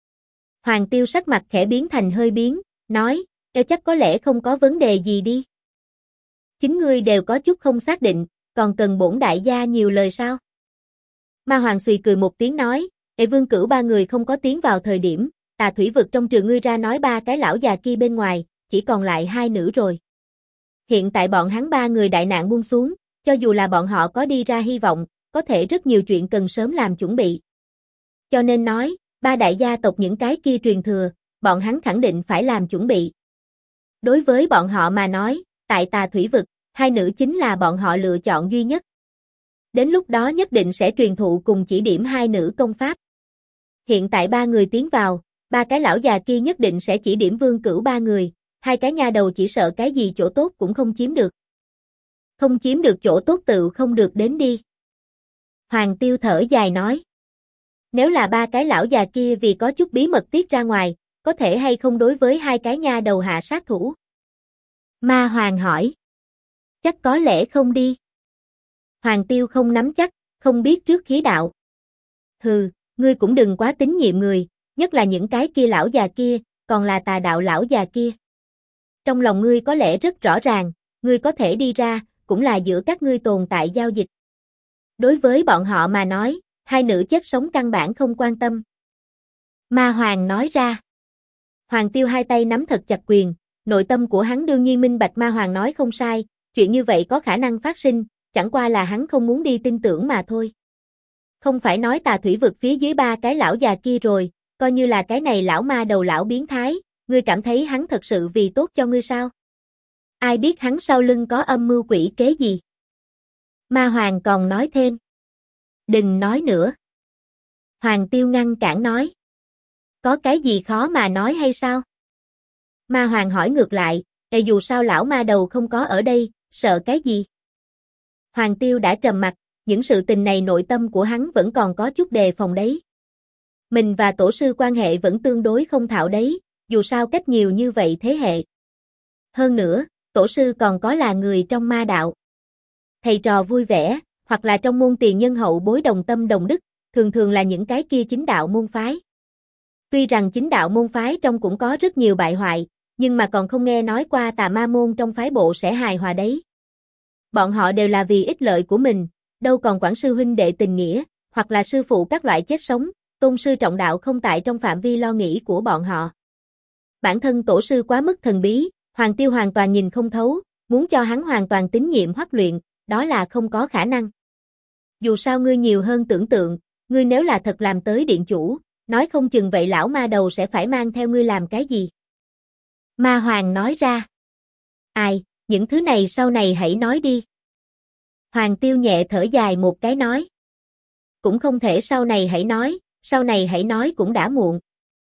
Hoàng Tiêu sắc mặt khẽ biến thành hơi biến, nói, chắc có lẽ không có vấn đề gì đi. Chính ngươi đều có chút không xác định, còn cần bổn đại gia nhiều lời sao? Ma Hoàng xùy cười một tiếng nói, Vương Cửu ba người không có tiến vào thời điểm, Tà Thủy Vực trong trừ ngươi ra nói ba cái lão già kia bên ngoài, chỉ còn lại hai nữ rồi. Hiện tại bọn hắn ba người đại nạn buông xuống, cho dù là bọn họ có đi ra hy vọng, có thể rất nhiều chuyện cần sớm làm chuẩn bị. Cho nên nói, ba đại gia tộc những cái kia truyền thừa, bọn hắn khẳng định phải làm chuẩn bị. Đối với bọn họ mà nói, tại Tà Thủy Vực, hai nữ chính là bọn họ lựa chọn duy nhất. Đến lúc đó nhất định sẽ truyền thụ cùng chỉ điểm hai nữ công pháp. Hiện tại ba người tiến vào, ba cái lão già kia nhất định sẽ chỉ điểm Vương Cửu ba người, hai cái nha đầu chỉ sợ cái gì chỗ tốt cũng không chiếm được. Không chiếm được chỗ tốt tự không được đến đi. Hoàng Tiêu thở dài nói. Nếu là ba cái lão già kia vì có chút bí mật tiết ra ngoài, có thể hay không đối với hai cái nha đầu hạ sát thủ? Ma Hoàng hỏi. Chắc có lẽ không đi. Hoàng Tiêu không nắm chắc, không biết trước khí đạo. Hừ, ngươi cũng đừng quá tín nhiệm người, nhất là những cái kia lão già kia, còn là tà đạo lão già kia. Trong lòng ngươi có lẽ rất rõ ràng, ngươi có thể đi ra, cũng là giữa các ngươi tồn tại giao dịch. Đối với bọn họ mà nói, hai nữ chết sống căn bản không quan tâm. Ma Hoàng nói ra. Hoàng Tiêu hai tay nắm thật chặt quyền, nội tâm của hắn đương nhiên minh bạch Ma Hoàng nói không sai, chuyện như vậy có khả năng phát sinh, chẳng qua là hắn không muốn đi tin tưởng mà thôi. Không phải nói Tà Thủy Vực phía dưới ba cái lão già kia rồi, coi như là cái này lão ma đầu lão biến thái, ngươi cảm thấy hắn thật sự vì tốt cho ngươi sao? Ai biết hắn sau lưng có âm mưu quỷ kế gì? Ma Hoàng còn nói thêm. Đừng nói nữa. Hoàng Tiêu ngăn cản nói. Có cái gì khó mà nói hay sao? Ma Hoàng hỏi ngược lại, dù sao lão ma đầu không có ở đây, sợ cái gì? Hoàng Tiêu đã trầm mặt, những sự tình này nội tâm của hắn vẫn còn có chút đề phòng đấy. Mình và tổ sư quan hệ vẫn tương đối không thạo đấy, dù sao cách nhiều như vậy thế hệ. Hơn nữa, tổ sư còn có là người trong ma đạo. Thầy trò vui vẻ, hoặc là trong môn tiền nhân hậu bối đồng tâm đồng đức, thường thường là những cái kia chính đạo môn phái. Tuy rằng chính đạo môn phái trong cũng có rất nhiều bại hoại, nhưng mà còn không nghe nói qua tà ma môn trong phái bộ sẽ hài hòa đấy. Bọn họ đều là vì ích lợi của mình, đâu còn quản sư huynh đệ tình nghĩa, hoặc là sư phụ các loại chết sống, tôn sư trọng đạo không tại trong phạm vi lo nghĩ của bọn họ. Bản thân tổ sư quá mức thần bí, Hoàng Tiêu hoàn toàn nhìn không thấu, muốn cho hắn hoàn toàn tín nhiệm Hoắc luyện, đó là không có khả năng. Dù sao ngươi nhiều hơn tưởng tượng, ngươi nếu là thật làm tới điện chủ, nói không chừng vậy lão ma đầu sẽ phải mang theo ngươi làm cái gì. Ma Hoàng nói ra. Ai, những thứ này sau này hãy nói đi. Hoàng Tiêu nhẹ thở dài một cái nói. Cũng không thể sau này hãy nói cũng đã muộn.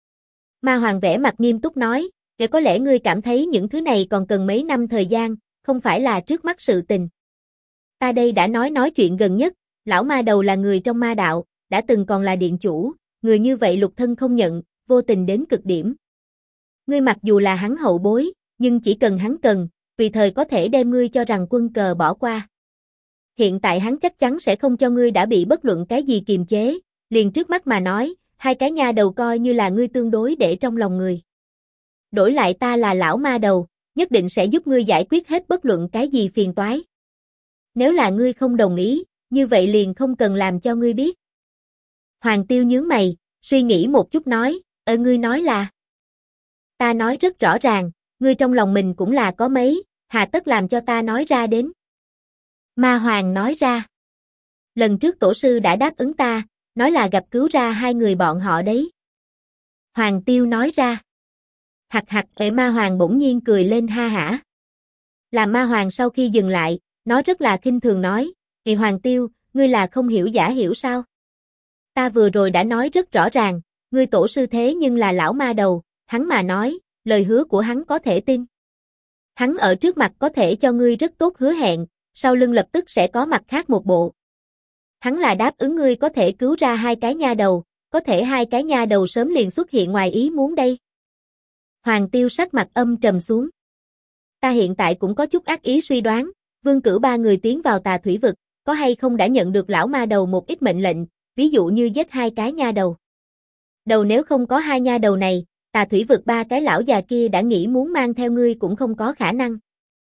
Ma Hoàng vẻ mặt nghiêm túc nói, để có lẽ ngươi cảm thấy những thứ này còn cần mấy năm thời gian, không phải là trước mắt sự tình. Ta đây đã nói chuyện gần nhất, lão ma đầu là người trong ma đạo, đã từng còn là điện chủ, người như vậy lục thân không nhận, vô tình đến cực điểm. Ngươi mặc dù là hắn hậu bối, nhưng chỉ cần hắn cần, tùy thời có thể đem ngươi cho rằng quân cờ bỏ qua. Hiện tại hắn chắc chắn sẽ không cho ngươi đã bị bất luận cái gì kiềm chế, liền trước mắt mà nói, hai cái nha đầu coi như là ngươi tương đối để trong lòng người. Đổi lại ta là lão ma đầu, nhất định sẽ giúp ngươi giải quyết hết bất luận cái gì phiền toái. Nếu là ngươi không đồng ý, như vậy liền không cần làm cho ngươi biết. Hoàng Tiêu nhướng mày, suy nghĩ một chút nói, Ngươi nói là? Ta nói rất rõ ràng, ngươi trong lòng mình cũng là có mấy, hà tất làm cho ta nói ra đến. Ma Hoàng nói ra. Lần trước tổ sư đã đáp ứng ta, nói là gặp cứu ra hai người bọn họ đấy. Hoàng Tiêu nói ra. Hặc hặc, Ma Hoàng bỗng nhiên cười lên ha hả. Làm Ma Hoàng sau khi dừng lại, nó rất là khinh thường nói, Hoàng Tiêu, ngươi là không hiểu giả hiểu sao? Ta vừa rồi đã nói rất rõ ràng, ngươi tổ sư thế nhưng là lão ma đầu, hắn mà nói, lời hứa của hắn có thể tin. Hắn ở trước mặt có thể cho ngươi rất tốt hứa hẹn, sau lưng lập tức sẽ có mặt khác một bộ. Hắn là đáp ứng ngươi có thể cứu ra hai cái nha đầu, có thể hai cái nha đầu sớm liền xuất hiện ngoài ý muốn đây. Hoàng Tiêu sắc mặt âm trầm xuống. Ta hiện tại cũng có chút ác ý suy đoán, Vương Cửu ba người tiến vào Tà Thủy Vực, có hay không đã nhận được lão ma đầu một ít mệnh lệnh, ví dụ như giết hai cái nha đầu. Đầu nếu không có hai nha đầu này, Tà Thủy Vực ba cái lão già kia đã nghĩ muốn mang theo ngươi cũng không có khả năng.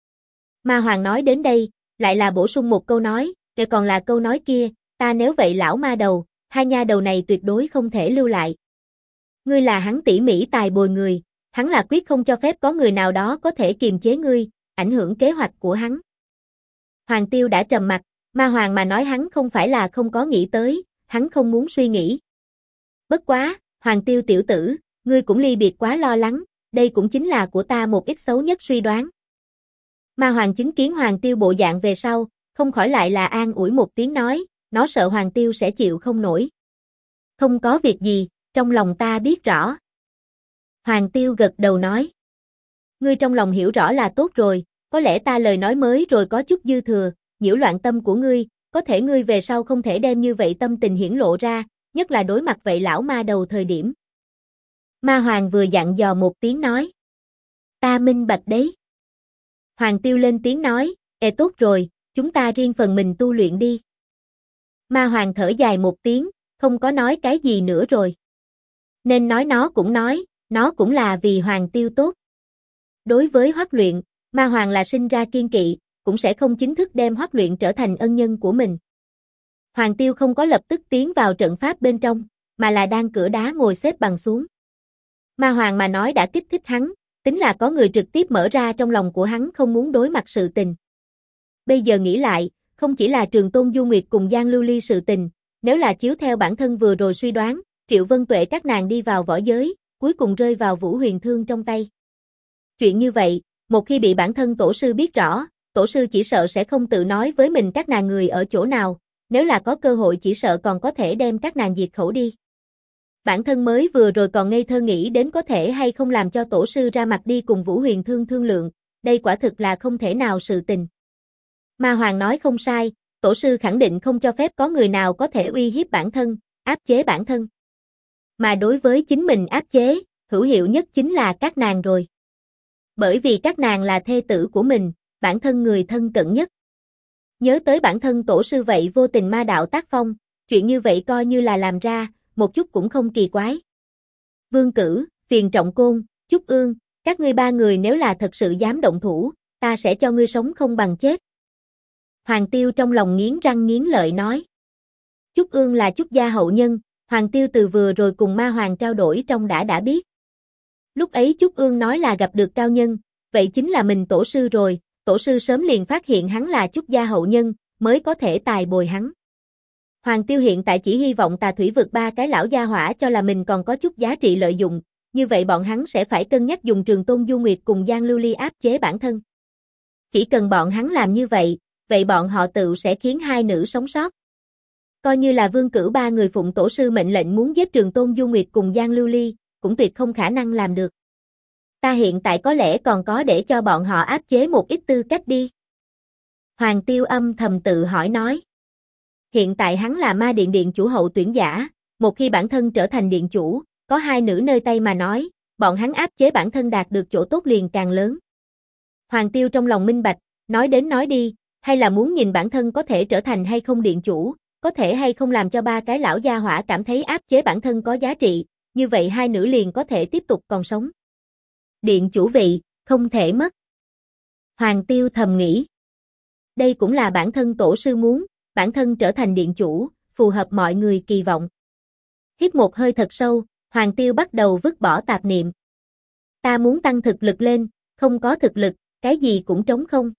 Ma Hoàng nói đến đây, lại là bổ sung một câu nói, để còn là câu nói kia, ta nếu vậy lão ma đầu, hai nha đầu này tuyệt đối không thể lưu lại. Ngươi là hắn tỉ mỉ tài bồi người, hắn là quyết không cho phép có người nào đó có thể kiềm chế ngươi, ảnh hưởng kế hoạch của hắn. Hoàng Tiêu đã trầm mặt, Ma Hoàng mà nói hắn không phải là không có nghĩ tới, hắn không muốn suy nghĩ. Bất quá, Hoàng Tiêu tiểu tử, ngươi cũng ly biệt quá lo lắng, đây cũng chính là của ta một ít xấu nhất suy đoán. Ma Hoàng chứng kiến Hoàng Tiêu bộ dạng về sau, không khỏi lại là an ủi một tiếng nói, nó sợ Hoàng Tiêu sẽ chịu không nổi. Không có việc gì, trong lòng ta biết rõ. Hoàng Tiêu gật đầu nói. Ngươi trong lòng hiểu rõ là tốt rồi, có lẽ ta lời nói mới rồi có chút dư thừa, nhiễu loạn tâm của ngươi, có thể ngươi về sau không thể đem như vậy tâm tình hiển lộ ra, nhất là đối mặt vậy lão ma đầu thời điểm. Ma Hoàng vừa dặn dò một tiếng nói. Ta minh bạch đấy. Hoàng Tiêu lên tiếng nói, tốt rồi, chúng ta riêng phần mình tu luyện đi. Ma Hoàng thở dài một tiếng, không có nói cái gì nữa rồi. Nên nói, nó cũng là vì Hoàng Tiêu tốt. Đối với Hoắc Luyện, Ma Hoàng là sinh ra kiên kỵ, cũng sẽ không chính thức đem Hoắc Luyện trở thành ân nhân của mình. Hoàng Tiêu không có lập tức tiến vào trận pháp bên trong, mà là đang cửa đá ngồi xếp bằng xuống. Ma Hoàng mà nói đã kích thích hắn, tính là có người trực tiếp mở ra trong lòng của hắn không muốn đối mặt sự tình. Bây giờ nghĩ lại, không chỉ là Trường Tôn Du Nguyệt cùng Giang Lưu Ly sự tình, nếu là chiếu theo bản thân vừa rồi suy đoán, Triệu Vân Tuệ các nàng đi vào võ giới, cuối cùng rơi vào Vũ Huyền Thương trong tay. Chuyện như vậy, một khi bị bản thân tổ sư biết rõ, tổ sư chỉ sợ sẽ không tự nói với mình các nàng người ở chỗ nào, nếu là có cơ hội chỉ sợ còn có thể đem các nàng diệt khẩu đi. Bản thân mới vừa rồi còn ngây thơ nghĩ đến có thể hay không làm cho tổ sư ra mặt đi cùng Vũ Huyền Thương thương lượng, đây quả thực là không thể nào sự tình. Ma Hoàng nói không sai, tổ sư khẳng định không cho phép có người nào có thể uy hiếp bản thân, áp chế bản thân. Mà đối với chính mình áp chế, hữu hiệu nhất chính là các nàng rồi. Bởi vì các nàng là thê tử của mình, bản thân người thân cận nhất. Nhớ tới bản thân tổ sư vậy vô tình ma đạo tác phong, chuyện như vậy coi như là làm ra, một chút cũng không kỳ quái. Vương Cử, Phiền Trọng Côn, Trúc Ương, các ngươi ba người nếu là thật sự dám động thủ, ta sẽ cho ngươi sống không bằng chết. Hoàng Tiêu trong lòng nghiến răng nghiến lợi nói. Trúc Ương là Trúc gia hậu nhân, Hoàng Tiêu từ vừa rồi cùng Ma Hoàng trao đổi trong đã biết. Lúc ấy Trúc Ương nói là gặp được cao nhân, vậy chính là mình tổ sư rồi, tổ sư sớm liền phát hiện hắn là Trúc gia hậu nhân, mới có thể tài bồi hắn. Hoàng Tiêu hiện tại chỉ hy vọng Tà Thủy Vực ba cái lão gia hỏa cho là mình còn có chút giá trị lợi dụng, như vậy bọn hắn sẽ phải cân nhắc dùng Trường Tôn Du Nguyệt cùng Giang Lưu Ly áp chế bản thân. Chỉ cần bọn hắn làm như vậy, vậy bọn họ tự sẽ khiến hai nữ sống sót. Coi như là Vương Cửu ba người phụng tổ sư mệnh lệnh muốn giết Trường Tôn Du Nguyệt cùng Giang Lưu Ly, cũng tuyệt không khả năng làm được. Ta hiện tại có lẽ còn có để cho bọn họ áp chế một ít tư cách đi. Hoàng Tiêu âm thầm tự hỏi nói. Hiện tại hắn là ma điện điện chủ hậu tuyển giả, một khi bản thân trở thành điện chủ, có hai nữ nơi tay mà nói, bọn hắn áp chế bản thân đạt được chỗ tốt liền càng lớn. Hoàng Tiêu trong lòng minh bạch, nói đến nói đi, hay là muốn nhìn bản thân có thể trở thành hay không điện chủ, có thể hay không làm cho ba cái lão gia hỏa cảm thấy áp chế bản thân có giá trị, như vậy hai nữ liền có thể tiếp tục còn sống. Điện chủ vị, không thể mất. Hoàng Tiêu thầm nghĩ. Đây cũng là bản thân tổ sư muốn, bản thân trở thành điện chủ, phù hợp mọi người kỳ vọng. Hít một hơi thật sâu, Hoàng Tiêu bắt đầu vứt bỏ tạp niệm. Ta muốn tăng thực lực lên, không có thực lực, cái gì cũng trống không.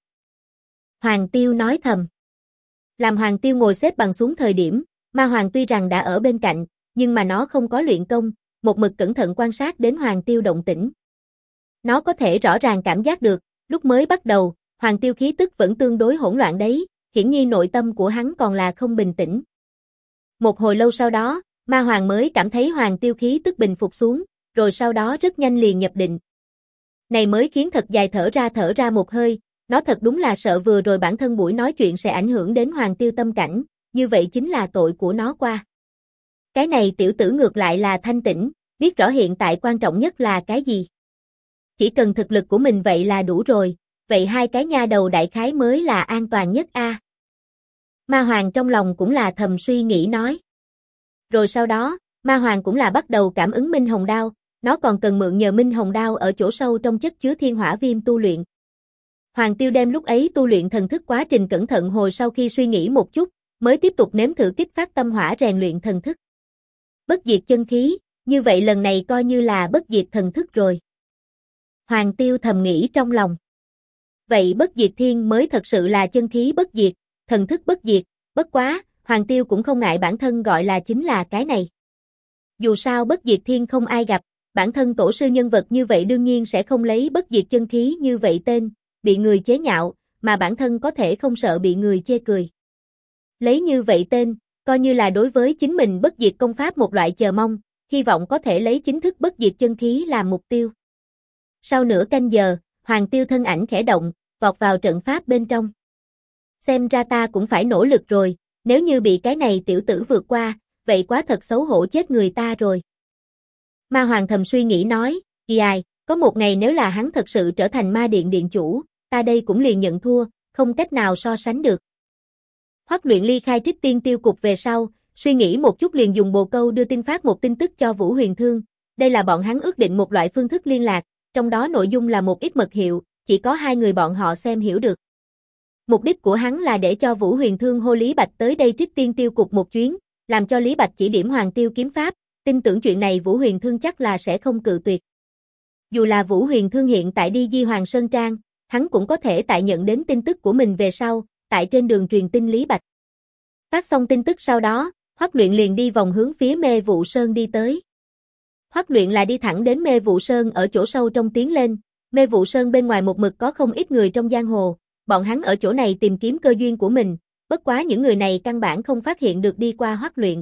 Hoàng Tiêu nói thầm. Làm Hoàng Tiêu ngồi xếp bằng xuống thời điểm, Ma Hoàng tuy rằng đã ở bên cạnh, nhưng mà nó không có luyện công, một mực cẩn thận quan sát đến Hoàng Tiêu động tĩnh. Nó có thể rõ ràng cảm giác được, lúc mới bắt đầu, Hoàng Tiêu khí tức vẫn tương đối hỗn loạn đấy, hiển nhiên nội tâm của hắn còn là không bình tĩnh. Một hồi lâu sau đó, Ma Hoàng mới cảm thấy Hoàng Tiêu khí tức bình phục xuống, rồi sau đó rất nhanh liền nhập định. Này mới khiến thật dài thở ra một hơi, nó thật đúng là sợ vừa rồi bản thân buổi nói chuyện sẽ ảnh hưởng đến Hoàng Tiêu tâm cảnh, như vậy chính là tội của nó qua. Cái này tiểu tử ngược lại là thanh tĩnh, biết rõ hiện tại quan trọng nhất là cái gì. Chỉ cần thực lực của mình vậy là đủ rồi, vậy hai cái nha đầu đại khái mới là an toàn nhất a. Ma Hoàng trong lòng cũng là thầm suy nghĩ nói. Rồi sau đó, Ma Hoàng cũng là bắt đầu cảm ứng Minh Hồng Đao, nó còn cần mượn nhờ Minh Hồng Đao ở chỗ sâu trong chất chứa thiên hỏa viêm tu luyện. Hoàng Tiêu đem lúc ấy tu luyện thần thức quá trình cẩn thận hồi sau khi suy nghĩ một chút, mới tiếp tục nếm thử kích phát tâm hỏa rèn luyện thần thức. Bất diệt chân khí, như vậy lần này coi như là bất diệt thần thức rồi. Hoàng Tiêu thầm nghĩ trong lòng. Vậy bất diệt thiên mới thật sự là chân khí bất diệt, thần thức bất diệt, bất quá, Hoàng Tiêu cũng không ngại bản thân gọi là chính là cái này. Dù sao bất diệt thiên không ai gặp, bản thân tổ sư nhân vật như vậy đương nhiên sẽ không lấy bất diệt chân khí như vậy tên, bị người chế nhạo, mà bản thân có thể không sợ bị người chê cười. Lấy như vậy tên, coi như là đối với chính mình bất diệt công pháp một loại chờ mong, hy vọng có thể lấy chính thức bất diệt chân khí làm mục tiêu. Sau nửa canh giờ, Hoàng Tiêu thân ảnh khẽ động, vọt vào trận pháp bên trong. Xem ra ta cũng phải nỗ lực rồi, nếu như bị cái này tiểu tử vượt qua, vậy quá thật xấu hổ chết người ta rồi. Ma Hoàng thầm suy nghĩ nói, có một ngày nếu là hắn thật sự trở thành ma điện điện chủ, ta đây cũng liền nhận thua, không cách nào so sánh được. Hoắc Luyện ly khai Trích Tiên Tiêu cục về sau, suy nghĩ một chút liền dùng bồ câu đưa tin phát một tin tức cho Vũ Huyền Thương, đây là bọn hắn ước định một loại phương thức liên lạc, trong đó nội dung là một ít mật hiệu, chỉ có hai người bọn họ xem hiểu được. Mục đích của hắn là để cho Vũ Huyền Thương hô Lý Bạch tới đây Trích Tiên Tiêu cục một chuyến, làm cho Lý Bạch chỉ điểm Hoàng Tiêu kiếm pháp, tin tưởng chuyện này Vũ Huyền Thương chắc là sẽ không cự tuyệt. Dù là Vũ Huyền Thương hiện tại đi Di Hoàng Sơn Trang, hắn cũng có thể tại nhận đến tin tức của mình về sau, tại trên đường truyền tin Lý Bạch. Phát xong tin tức sau đó, Hoắc Luyện liền đi vòng hướng phía Mê Vụ Sơn đi tới. Hoắc Luyện là đi thẳng đến Mê Vụ Sơn ở chỗ sâu trong tiến lên, Mê Vụ Sơn bên ngoài một mực có không ít người trong giang hồ, bọn hắn ở chỗ này tìm kiếm cơ duyên của mình, bất quá những người này căn bản không phát hiện được đi qua Hoắc Luyện.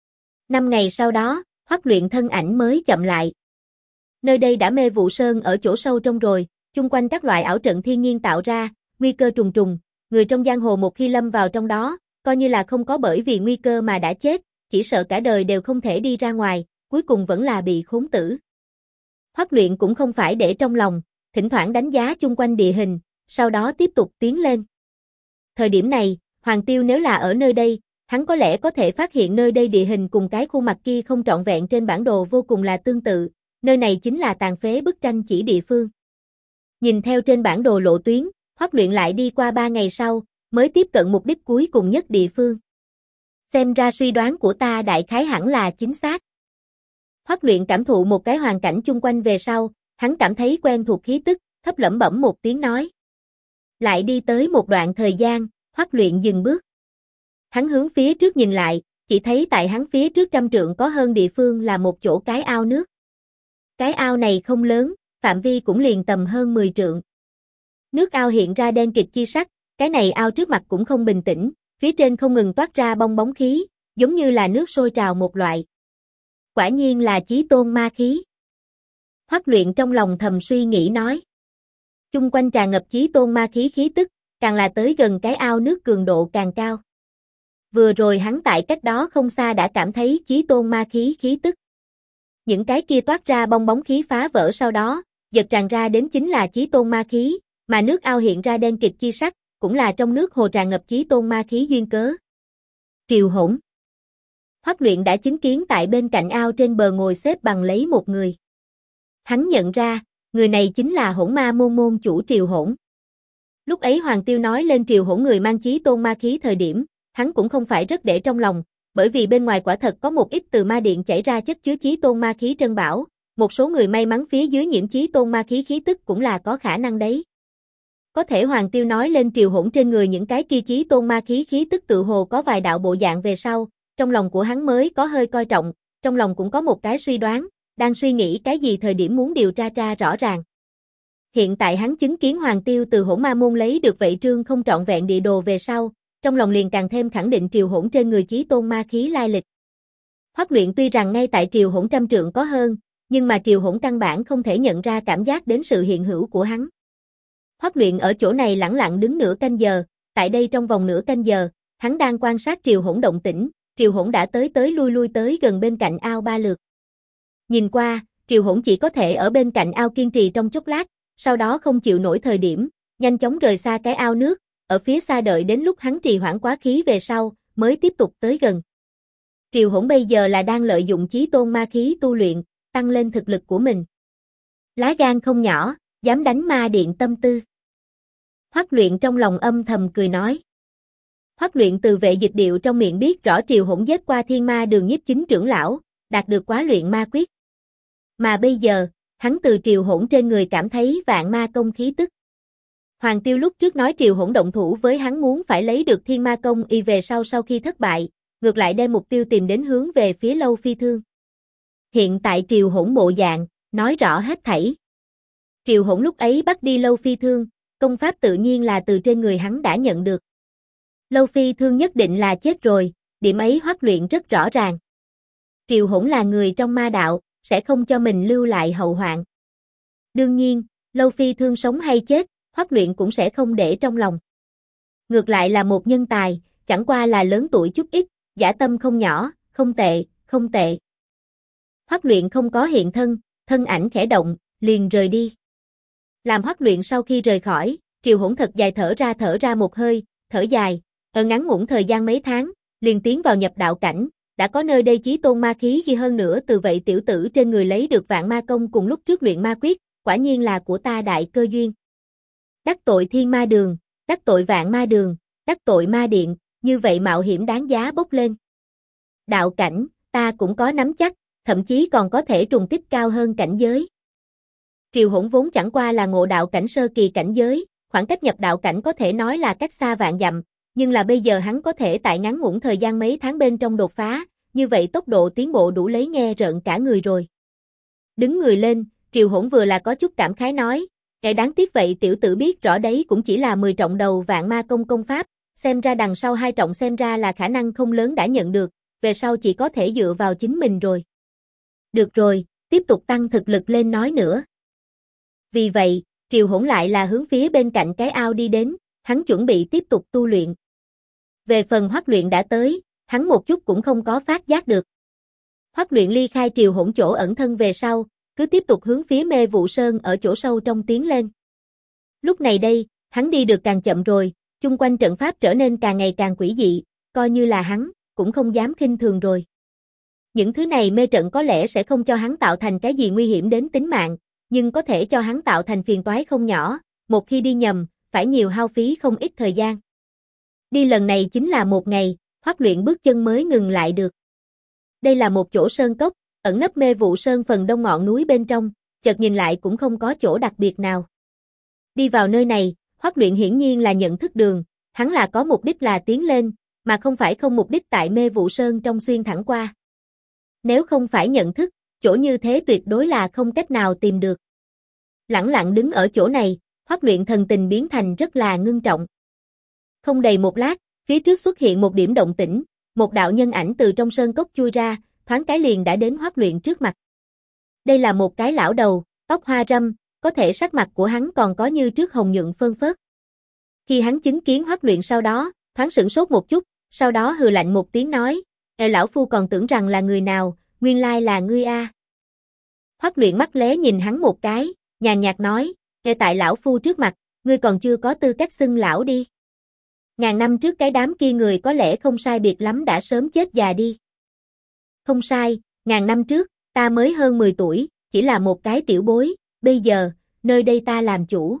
5 ngày sau đó, Hoắc Luyện thân ảnh mới chậm lại. Nơi đây đã Mê Vụ Sơn ở chỗ sâu trong rồi, chung quanh các loại ảo trận thiên nhiên tạo ra, nguy cơ trùng trùng, người trong giang hồ một khi lâm vào trong đó, coi như là không có bởi vì nguy cơ mà đã chết, chỉ sợ cả đời đều không thể đi ra ngoài, cuối cùng vẫn là bị khốn tử. Hoắc Luyện cũng không phải để trong lòng, thỉnh thoảng đánh giá chung quanh địa hình, sau đó tiếp tục tiến lên. Thời điểm này, Hoàng Tiêu nếu là ở nơi đây, hắn có lẽ có thể phát hiện nơi đây địa hình cùng cái khuôn mặt kia không trọn vẹn trên bản đồ vô cùng là tương tự, nơi này chính là tàn phế bức tranh chỉ địa phương. Nhìn theo trên bản đồ lộ tuyến, Hoắc Luyện lại đi qua 3 ngày sau, mới tiếp cận mục đích cuối cùng nhất địa phương. Xem ra suy đoán của ta đại khái hẳn là chính xác. Hoắc Luyện cảm thụ một cái hoàn cảnh chung quanh về sau, hắn cảm thấy quen thuộc khí tức, thấp lẩm bẩm một tiếng nói. Lại đi tới một đoạn thời gian, Hoắc Luyện dừng bước. Hắn hướng phía trước nhìn lại, chỉ thấy tại hắn phía trước 100 trượng có hơn địa phương là một chỗ cái ao nước. Cái ao này không lớn, phạm vi cũng liền tầm hơn 10 trượng. Nước ao hiện ra đen kịt chi sắc, cái này ao trước mặt cũng không bình tĩnh, phía trên không ngừng toát ra bong bóng khí, giống như là nước sôi trào một loại. Quả nhiên là chí tôn ma khí. Hoắc Luyện trong lòng thầm suy nghĩ nói. Chung quanh tràn ngập chí tôn ma khí khí tức, càng là tới gần cái ao nước cường độ càng cao. Vừa rồi hắn tại cách đó không xa đã cảm thấy chí tôn ma khí khí tức. Những cái kia toát ra bong bóng khí phá vỡ sau đó, giật tràn ra đến chính là chí tôn ma khí, mà nước ao hiện ra đen kịt chi sắc, cũng là trong nước hồ tràn ngập chí tôn ma khí duyên cớ. Triều Hỗn. Hoắc Luyện đã chứng kiến tại bên cạnh ao trên bờ ngồi xếp bằng lấy một người. Hắn nhận ra, người này chính là Hỗn Ma môn môn chủ Triều Hỗn. Lúc ấy Hoàng Tiêu nói lên Triều Hỗn người mang chí tôn ma khí thời điểm, hắn cũng không phải rất để trong lòng, bởi vì bên ngoài quả thật có một ít từ ma điện chảy ra chất chứa chí tôn ma khí trân bảo, một số người may mắn phía dưới nhiễm chí tôn ma khí khí tức cũng là có khả năng đấy. Có thể Hoàng Tiêu nói lên Triều Hỗn trên người những cái kia chí tôn ma khí khí tức tự hồ có vài đạo bộ dạng về sau, trong lòng của hắn mới có hơi coi trọng, trong lòng cũng có một cái suy đoán, đang suy nghĩ cái gì thời điểm muốn điều tra rõ ràng. Hiện tại hắn chứng kiến Hoàng Tiêu từ Hỗn Ma môn lấy được vậy trương không trọn vẹn địa đồ về sau, trong lòng liền càng thêm khẳng định Triều Hỗn trên người chí tôn ma khí lai lịch. Hoắc Luyện tuy rằng ngay tại Triều Hỗn trăm trượng có hơn, nhưng mà Triều Hỗn căn bản không thể nhận ra cảm giác đến sự hiện hữu của hắn. Hoắc Luyện ở chỗ này lẳng lặng đứng nửa canh giờ, tại đây trong vòng nửa canh giờ, hắn đang quan sát Triều Hỗn động tĩnh, Triều Hỗn đã tới lui tới gần bên cạnh ao ba lượt. Nhìn qua, Triều Hỗn chỉ có thể ở bên cạnh ao kiên trì trong chốc lát, sau đó không chịu nổi thời điểm, nhanh chóng rời xa cái ao nước, ở phía xa đợi đến lúc hắn trì hoãn quá khí về sau, mới tiếp tục tới gần. Triều Hỗn bây giờ là đang lợi dụng chí tôn ma khí tu luyện, tăng lên thực lực của mình. Lá gan không nhỏ, dám đánh ma điện tâm tư. Hoắc Luyện trong lòng âm thầm cười nói. Hoắc Luyện từ Vệ Dịch Điệu trong miệng biết rõ Triều Hỗn giết qua Thiên Ma Đường Nhiếp Chính trưởng lão, đạt được Quá Luyện Ma Quyết. Mà bây giờ, hắn từ Triều Hỗn trên người cảm thấy vạn ma công khí tức. Hoàng Tiêu lúc trước nói Triều Hỗn động thủ với hắn muốn phải lấy được Thiên Ma công y về sau khi thất bại, ngược lại đem mục tiêu tìm đến hướng về phía Lâu Phi Thương. Hiện tại Triều Hỗn bộ dạng, nói rõ hết thảy. Triều Hỗn lúc ấy bắt đi Lâu Phi Thương, công pháp tự nhiên là từ trên người hắn đã nhận được. Lâu Phi Thương nhất định là chết rồi, điểm ấy Hoắc Luyện rất rõ ràng. Triều Hỗn là người trong ma đạo, sẽ không cho mình lưu lại hậu hoạn. Đương nhiên, Lâu Phi Thương sống hay chết, Hoắc Luyện cũng sẽ không để trong lòng. Ngược lại là một nhân tài, chẳng qua là lớn tuổi chút ít, dã tâm không nhỏ, không tệ, không tệ. Hoắc Luyện không có hiện thân, thân ảnh khẽ động, liền rời đi. Làm Hoắc Luyện sau khi rời khỏi, Triều Hỗn thật dài thở ra một hơi, thở dài, ở ngắn ngủn thời gian mấy tháng, liền tiến vào nhập đạo cảnh, đã có nơi đây chí tôn ma khí ghi hơn nữa từ vậy tiểu tử trên người lấy được vạn ma công cùng lúc trước luyện ma quyết, quả nhiên là của ta đại cơ duyên. Đắc tội Thiên Ma Đường, đắc tội Vạn Ma Đường, đắc tội Ma Điện, như vậy mạo hiểm đáng giá bốc lên. Đạo cảnh, ta cũng có nắm chắc, thậm chí còn có thể trùng kích cao hơn cảnh giới. Triều Hỗn vốn chẳng qua là ngộ đạo cảnh sơ kỳ cảnh giới, khoảng cách nhập đạo cảnh có thể nói là cách xa vạn dặm, nhưng là bây giờ hắn có thể tại ngắn ngủn thời gian mấy tháng bên trong đột phá, như vậy tốc độ tiến bộ đủ lấy nghe rợn cả người rồi. Đứng người lên, Triều Hỗn vừa là có chút cảm khái nói, kẻ đáng tiếc vậy tiểu tử biết rõ đấy cũng chỉ là 10 trọng đầu vạn ma công công pháp, xem ra đằng sau 2 trọng xem ra là khả năng không lớn đã nhận được, về sau chỉ có thể dựa vào chính mình rồi. Được rồi, tiếp tục tăng thực lực lên nói nữa. Vì vậy, Triều Hỗn lại là hướng phía bên cạnh cái ao đi đến, hắn chuẩn bị tiếp tục tu luyện. Về phần Hoắc Luyện đã tới, hắn một chút cũng không có phát giác được. Hoắc Luyện ly khai Triều Hỗn chỗ ẩn thân về sau, cứ tiếp tục hướng phía Mê Vụ Sơn ở chỗ sâu trong tiến lên. Lúc này đây, hắn đi được càng chậm rồi, chung quanh trận pháp trở nên càng ngày càng quỷ dị, coi như là hắn, cũng không dám khinh thường rồi. Những thứ này mê trận có lẽ sẽ không cho hắn tạo thành cái gì nguy hiểm đến tính mạng, nhưng có thể cho hắn tạo thành phiền toái không nhỏ, một khi đi nhầm, phải nhiều hao phí không ít thời gian. Đi lần này chính là một ngày, Hoắc Luyện bước chân mới ngừng lại được. Đây là một chỗ sơn cốc, ẩn nấp Mê Vụ Sơn phần đông ngọn núi bên trong, chợt nhìn lại cũng không có chỗ đặc biệt nào. Đi vào nơi này, Hoắc Luyện hiển nhiên là nhận thức đường, hắn là có mục đích là tiến lên, mà không phải không mục đích tại Mê Vụ Sơn trong xuyên thẳng qua. Nếu không phải nhận thức, chỗ như thế tuyệt đối là không cách nào tìm được. Lẳng lặng đứng ở chỗ này, Hoắc Luyện thần tình biến thành rất là ngưng trọng. Không đầy một lát, phía trước xuất hiện một điểm động tĩnh, một đạo nhân ảnh từ trong sơn cốc chui ra, thoáng cái liền đã đến Hoắc Luyện trước mặt. Đây là một cái lão đầu, tóc hoa râm, có thể sắc mặt của hắn còn có như trước hồng nhuận phơn phớt. Khi hắn chứng kiến Hoắc Luyện sau đó, thoáng sửng sốt một chút, sau đó hừ lạnh một tiếng nói, lão phu còn tưởng rằng là người nào, nguyên lai là ngươi a. Hoắc Luyện mắt lé nhìn hắn một cái, nhàn nhạt nói, tại lão phu trước mặt, ngươi còn chưa có tư cách xưng lão đi. Ngàn năm trước cái đám kia người có lẽ không sai biệt lắm đã sớm chết già đi. Không sai, ngàn năm trước, ta mới hơn 10 tuổi, chỉ là một cái tiểu bối, bây giờ, nơi đây ta làm chủ.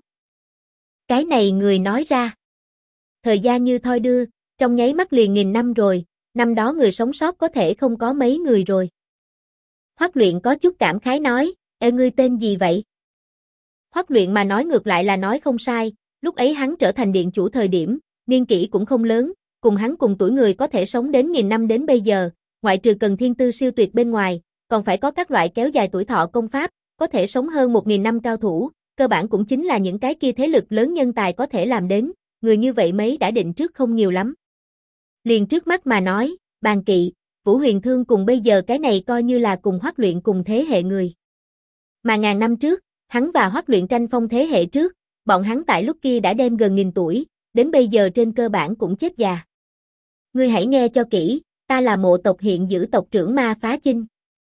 Cái này người nói ra. Thời gian như thoi đưa, trong nháy mắt liền nghìn năm rồi, năm đó người sống sót có thể không có mấy người rồi. Hoắc Luyện có chút cảm khái nói, ê ngươi tên gì vậy? Hoắc Luyện mà nói ngược lại là nói không sai, lúc ấy hắn trở thành điện chủ thời điểm, niên kỷ cũng không lớn, cùng hắn cùng tuổi người có thể sống đến 1000 năm đến bây giờ, ngoại trừ cần thiên tư siêu tuyệt bên ngoài, còn phải có các loại kéo dài tuổi thọ công pháp, có thể sống hơn 1000 năm cao thủ, cơ bản cũng chính là những cái kia thế lực lớn nhân tài có thể làm đến, người như vậy mấy đã định trước không nhiều lắm. Liền trước mắt mà nói, Bàn Kỵ, Vũ Huyền Thương cùng bây giờ cái này coi như là cùng Hoắc Luyện cùng thế hệ người. Mà ngàn năm trước, hắn và Hoắc Luyện tranh phong thế hệ trước, bọn hắn tại lúc kia đã đem gần 1000 tuổi, đến bây giờ trên cơ bản cũng chết già. Ngươi hãy nghe cho kỹ, ta là mộ tộc hiện giữ tộc trưởng Ma Phá Chinh.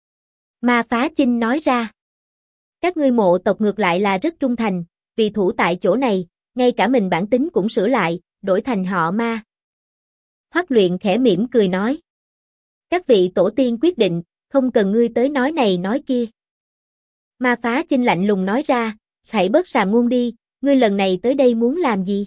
Ma Phá Chinh nói ra. Các ngươi mộ tộc ngược lại là rất trung thành, vì thủ tại chỗ này, ngay cả mình bản tính cũng sửa lại, đổi thành họ Ma. Hoắc Luyện khẽ mỉm cười nói. Các vị tổ tiên quyết định, không cần ngươi tới nói này nói kia. Ma Phá Chinh lạnh lùng nói ra, hãy bớt sàm ngôn đi, ngươi lần này tới đây muốn làm gì?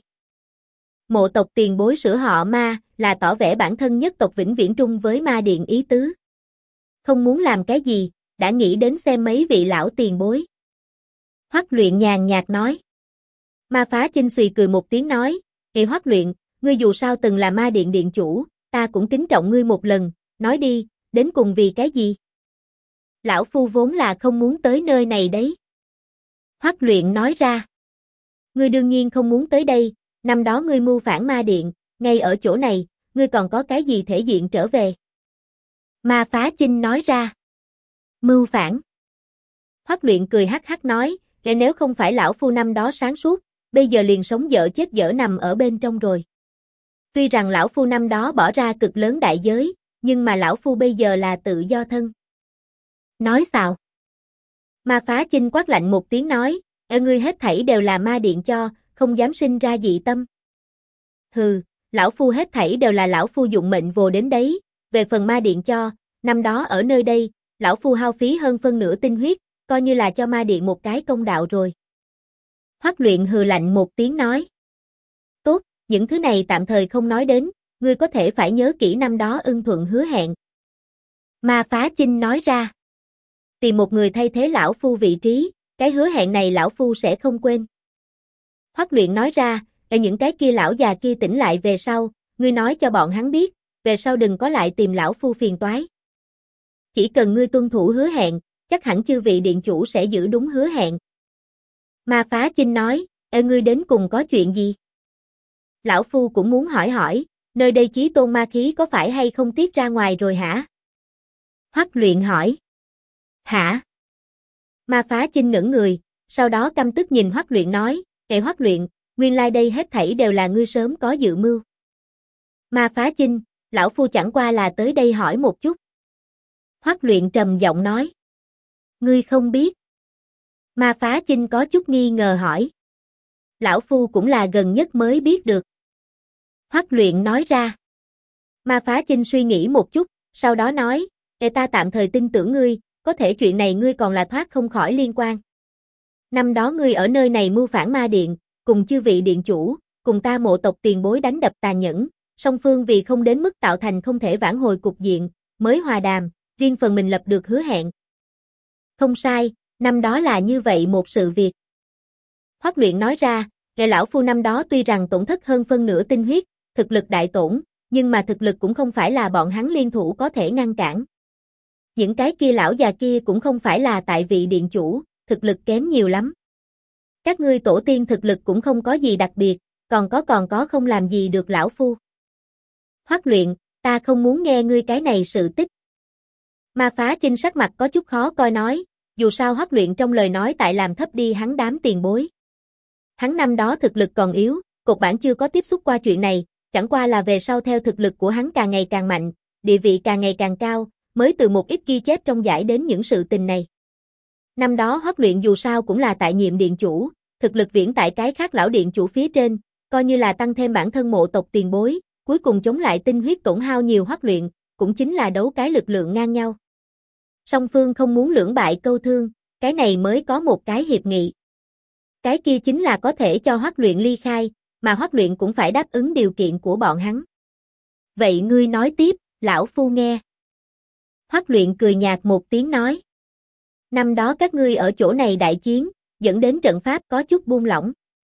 Mộ tộc tiền bối sửa họ Ma, là tỏ vẻ bản thân nhất tộc vĩnh viễn trung với Ma Điện ý tứ. Không muốn làm cái gì, đã nghĩ đến xem mấy vị lão tiền bối. Hoắc Luyện nhàn nhạt nói. Ma Phá Chinh xùy cười một tiếng nói, ê Hoắc Luyện, ngươi dù sao từng là Ma Điện điện chủ, ta cũng kính trọng ngươi một lần, nói đi, đến cùng vì cái gì? Lão phu vốn là không muốn tới nơi này đấy. Hoắc Luyện nói ra. Ngươi đương nhiên không muốn tới đây, năm đó ngươi mưu phản Ma Điện, ngay ở chỗ này, ngươi còn có cái gì thể diện trở về? Ma Phá Chinh nói ra. Mưu phản. Hoắc Luyện cười hắc hắc nói, nếu không phải lão phu năm đó sáng suốt, bây giờ liền sống dở chết dở nằm ở bên trong rồi. Tuy rằng lão phu năm đó bỏ ra cực lớn đại giới, nhưng mà lão phu bây giờ là tự do thân. Nói sao? Ma Phá Chinh quát lạnh một tiếng nói, ngươi hết thảy đều là Ma Điện cho, không dám sinh ra dị tâm. Hừ, lão phu hết thảy đều là lão phu dụng mệnh vồ đến đấy, về phần Ma Điện cho, năm đó ở nơi đây, lão phu hao phí hơn phân nửa tinh huyết, coi như là cho Ma Điện một cái công đạo rồi. Hoắc Luyện hừ lạnh một tiếng nói. Tốt, những thứ này tạm thời không nói đến, ngươi có thể phải nhớ kỹ năm đó ưng thuận hứa hẹn. Ma Phá Chinh nói ra. Tìm một người thay thế lão phu vị trí, cái hứa hẹn này lão phu sẽ không quên. Hoắc Luyện nói ra, những cái kia lão già kia tỉnh lại về sau, ngươi nói cho bọn hắn biết, về sau đừng có lại tìm lão phu phiền toái. Chỉ cần ngươi tuân thủ hứa hẹn, chắc hẳn chư vị điện chủ sẽ giữ đúng hứa hẹn. Ma Phá Chinh nói, ngươi đến cùng có chuyện gì? Lão phu cũng muốn hỏi hỏi, nơi đây chí tôn ma khí có phải hay không tiết ra ngoài rồi hả? Hoắc Luyện hỏi. Hả? Ma Phá Chinh ngẩn người, sau đó căm tức nhìn Hoắc Luyện nói, Hoắc Luyện, nguyên lai đây hết thảy đều là ngươi sớm có dự mưu. Ma Phá Chinh, lão phu chẳng qua là tới đây hỏi một chút. Hoắc Luyện trầm giọng nói. Ngươi không biết. Ma Phá Chinh có chút nghi ngờ hỏi. Lão phu cũng là gần nhất mới biết được. Hoắc Luyện nói ra. Ma Phá Chinh suy nghĩ một chút, sau đó nói, ta tạm thời tin tưởng ngươi, có thể chuyện này ngươi còn là thoát không khỏi liên quan. Năm đó ngươi ở nơi này mưu phản Ma Điện, cùng chư vị điện chủ, cùng ta mộ tộc tiền bối đánh đập tàn nhẫn, song phương vì không đến mức tạo thành không thể vãn hồi cục diện, mới hòa đàm, riêng phần mình lập được hứa hẹn. Không sai, năm đó là như vậy một sự việc. Hoắc Luyện nói ra, lão phu năm đó tuy rằng tổn thất hơn phân nửa tinh huyết, thực lực đại tổn, nhưng mà thực lực cũng không phải là bọn hắn liên thủ có thể ngăn cản. Những cái kia lão già kia cũng không phải là tại vị điện chủ, thực lực kém nhiều lắm. Các ngươi tổ tiên thực lực cũng không có gì đặc biệt, còn có không làm gì được lão phu. Hoắc Luyện, ta không muốn nghe ngươi cái này sự tích. Ma Phá Chinh sắc mặt có chút khó coi nói, dù sao Hoắc Luyện trong lời nói tại làm thấp đi hắn đám tiền bối. Hắn năm đó thực lực còn yếu, cột bản chưa có tiếp xúc qua chuyện này, chẳng qua là về sau theo thực lực của hắn càng ngày càng mạnh, địa vị càng ngày càng cao, mới từ một ít ghi chép trong giải đến những sự tình này. Năm đó Hoắc Luyện dù sao cũng là tại nhiệm điện chủ, thực lực viễn tại cái khác lão điện chủ phía trên, coi như là tăng thêm bản thân mộ tộc tiền bối, cuối cùng chống lại tinh huyết tổn hao nhiều Hoắc Luyện, cũng chính là đấu cái lực lượng ngang nhau. Song phương không muốn lưỡng bại câu thương, cái này mới có một cái hiệp nghị. Cái kia chính là có thể cho Hoắc Luyện ly khai, mà Hoắc Luyện cũng phải đáp ứng điều kiện của bọn hắn. Vậy ngươi nói tiếp, Lão Phu nghe. Hoắc Luyện cười nhạt một tiếng nói. Năm đó các ngươi ở chỗ này đại chiến, dẫn đến trận pháp có chút buông lỏng.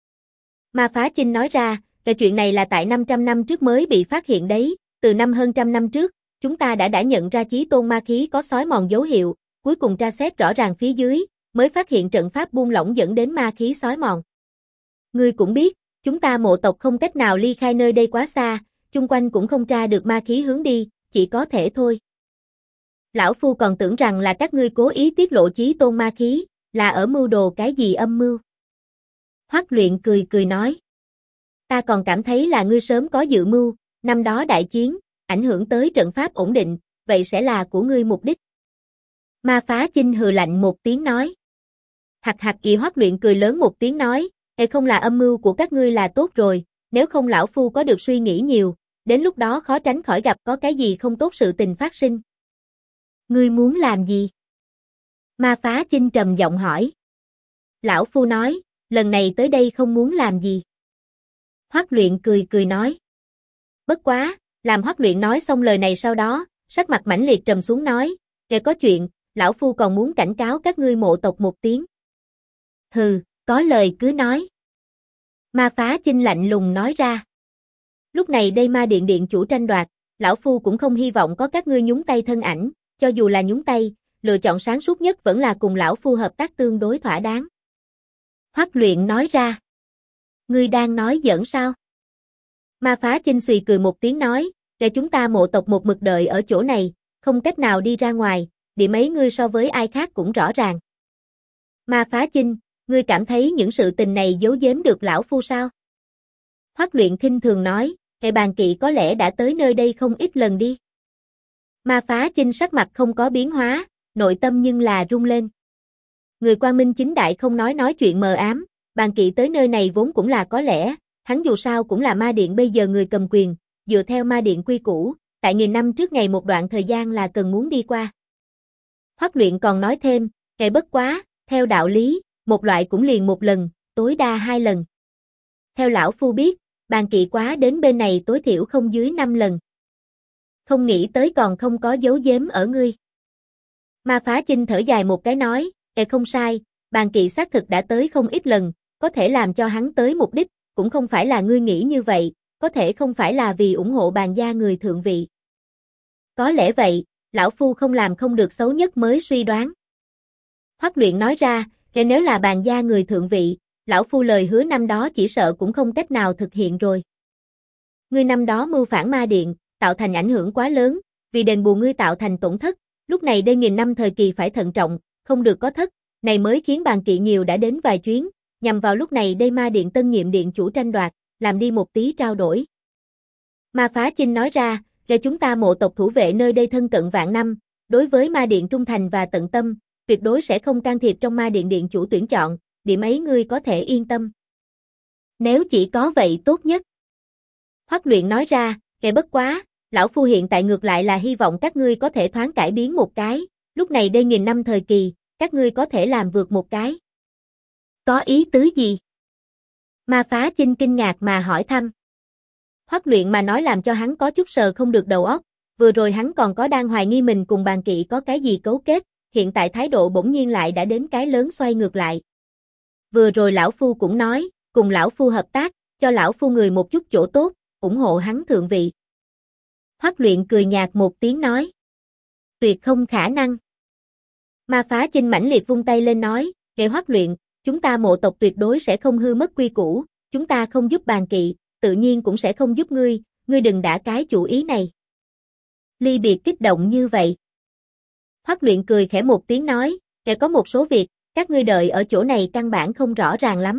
Ma Phá Chinh nói ra, cái chuyện này là tại 500 năm trước mới bị phát hiện đấy, từ hơn trăm năm trước, chúng ta đã nhận ra chí tôn ma khí có xói mòn dấu hiệu, cuối cùng tra xét rõ ràng phía dưới, mới phát hiện trận pháp buông lỏng dẫn đến ma khí xói mòn. Ngươi cũng biết, chúng ta mộ tộc không cách nào ly khai nơi đây quá xa, chung quanh cũng không tra được ma khí hướng đi, chỉ có thể thôi. Lão Phu còn tưởng rằng là các ngươi cố ý tiết lộ chí tôn ma khí, là ở mưu đồ cái gì âm mưu. Hoắc Luyện cười nói. Ta còn cảm thấy là ngươi sớm có dự mưu, năm đó đại chiến, ảnh hưởng tới trận pháp ổn định, vậy sẽ là của ngươi mục đích. Ma Phá Chinh hừ lạnh một tiếng nói. Hạc hạc ị Hoắc Luyện cười lớn một tiếng nói, không là âm mưu của các ngươi là tốt rồi, nếu không lão Phu có được suy nghĩ nhiều, đến lúc đó khó tránh khỏi gặp có cái gì không tốt sự tình phát sinh. Ngươi muốn làm gì? Ma Phá Chinh trầm giọng hỏi. Lão Phu nói, lần này tới đây không muốn làm gì. Hoắc Luyện cười nói. Bất quá, làm Hoắc Luyện nói xong lời này sau đó, sắc mặt mãnh liệt trầm xuống nói, kể có chuyện, lão Phu còn muốn cảnh cáo các ngươi mộ tộc một tiếng. Hừ, có lời cứ nói. Ma Phá Chinh lạnh lùng nói ra. Lúc này đây Ma Điện điện chủ tranh đoạt, lão Phu cũng không hy vọng có các ngươi nhúng tay thân ảnh, cho dù là nhúng tay, lựa chọn sáng suốt nhất vẫn là cùng lão Phu hợp tác tương đối thỏa đáng. Hoắc Luyện nói ra. Ngươi đang nói giỡn sao? Ma Phá Chinh xùy cười một tiếng nói, để chúng ta mộ tộc một mực đợi ở chỗ này, không cách nào đi ra ngoài, điểm ấy ngươi so với ai khác cũng rõ ràng. Ma Phá Chinh, ngươi cảm thấy những sự tình này giấu giếm được lão Phu sao? Hoắc Luyện khinh thường nói, Bàn Kỵ có lẽ đã tới nơi đây không ít lần đi. Ma Phá Chinh sắc mặt không có biến hóa, nội tâm nhưng là rung lên. Người quang minh chính đại không nói chuyện mờ ám, Bàn Kỵ tới nơi này vốn cũng là có lẽ, hắn dù sao cũng là Ma Điện bây giờ người cầm quyền, dựa theo Ma Điện quy củ, tại nghìn năm trước ngày một đoạn thời gian là cần muốn đi qua. Hoắc Luyện còn nói thêm, bất quá, theo đạo lý, một loại cũng liền một lần, tối đa 2 lần. Theo lão Phu biết, Bàn Kỵ quá đến bên này tối thiểu không dưới 5 lần. Không nghĩ tới còn không có giấu giếm ở ngươi. Ma Phá Chinh thở dài một cái nói, không sai, Bàn Kỵ xác thực đã tới không ít lần, có thể làm cho hắn tới mục đích, cũng không phải là ngươi nghĩ như vậy, có thể không phải là vì ủng hộ Bàn gia người thượng vị. Có lẽ vậy, lão Phu không làm không được xấu nhất mới suy đoán. Hoắc Luyện nói ra, nếu là Bàn gia người thượng vị, lão Phu lời hứa năm đó chỉ sợ cũng không cách nào thực hiện rồi. Ngươi năm đó mưu phản Ma Điện, tạo thành ảnh hưởng quá lớn, vì đền bù ngươi tạo thành tổn thất, lúc này đây nghìn năm thời kỳ phải thận trọng, không được có thất, này mới khiến Bàn Kỵ nhiều đã đến vài chuyến, nhằm vào lúc này đây Ma Điện tân nhiệm điện chủ tranh đoạt, làm đi một tí trao đổi. Ma Phá Chinh nói ra, chúng ta mộ tộc thủ vệ nơi đây thân cận vạn năm, đối với Ma Điện trung thành và tận tâm, tuyệt đối sẽ không can thiệp trong Ma Điện điện chủ tuyển chọn, điểm ấy ngươi có thể yên tâm. Nếu chỉ có vậy tốt nhất. Hoắc Luyện nói ra, bất quá, lão Phu hiện tại ngược lại là hy vọng các ngươi có thể thoáng cải biến một cái, lúc này đây nghìn năm thời kỳ, các ngươi có thể làm vượt một cái. Có ý tứ gì? Ma Phá Chinh kinh ngạc mà hỏi thăm. Hoắc Luyện mà nói làm cho hắn có chút sờ không được đầu óc, vừa rồi hắn còn có đang hoài nghi mình cùng Bàn Kỵ có cái gì cấu kết, hiện tại thái độ bỗng nhiên lại đã đến cái lớn xoay ngược lại. Vừa rồi lão Phu cũng nói, cùng lão Phu hợp tác, cho lão Phu người một chút chỗ tốt, ủng hộ hắn thượng vị. Hoắc Luyện cười nhạt một tiếng nói. Tuyệt không khả năng. Ma Phá Chinh mãnh liệt vung tay lên nói, Hoắc Luyện, chúng ta mộ tộc tuyệt đối sẽ không hư mất quy củ, chúng ta không giúp Bàn Kỵ, tự nhiên cũng sẽ không giúp ngươi đừng đả cái chủ ý này. Ly biệt kích động như vậy. Hoắc Luyện cười khẽ một tiếng nói, có một số việc, các ngươi đợi ở chỗ này căn bản không rõ ràng lắm.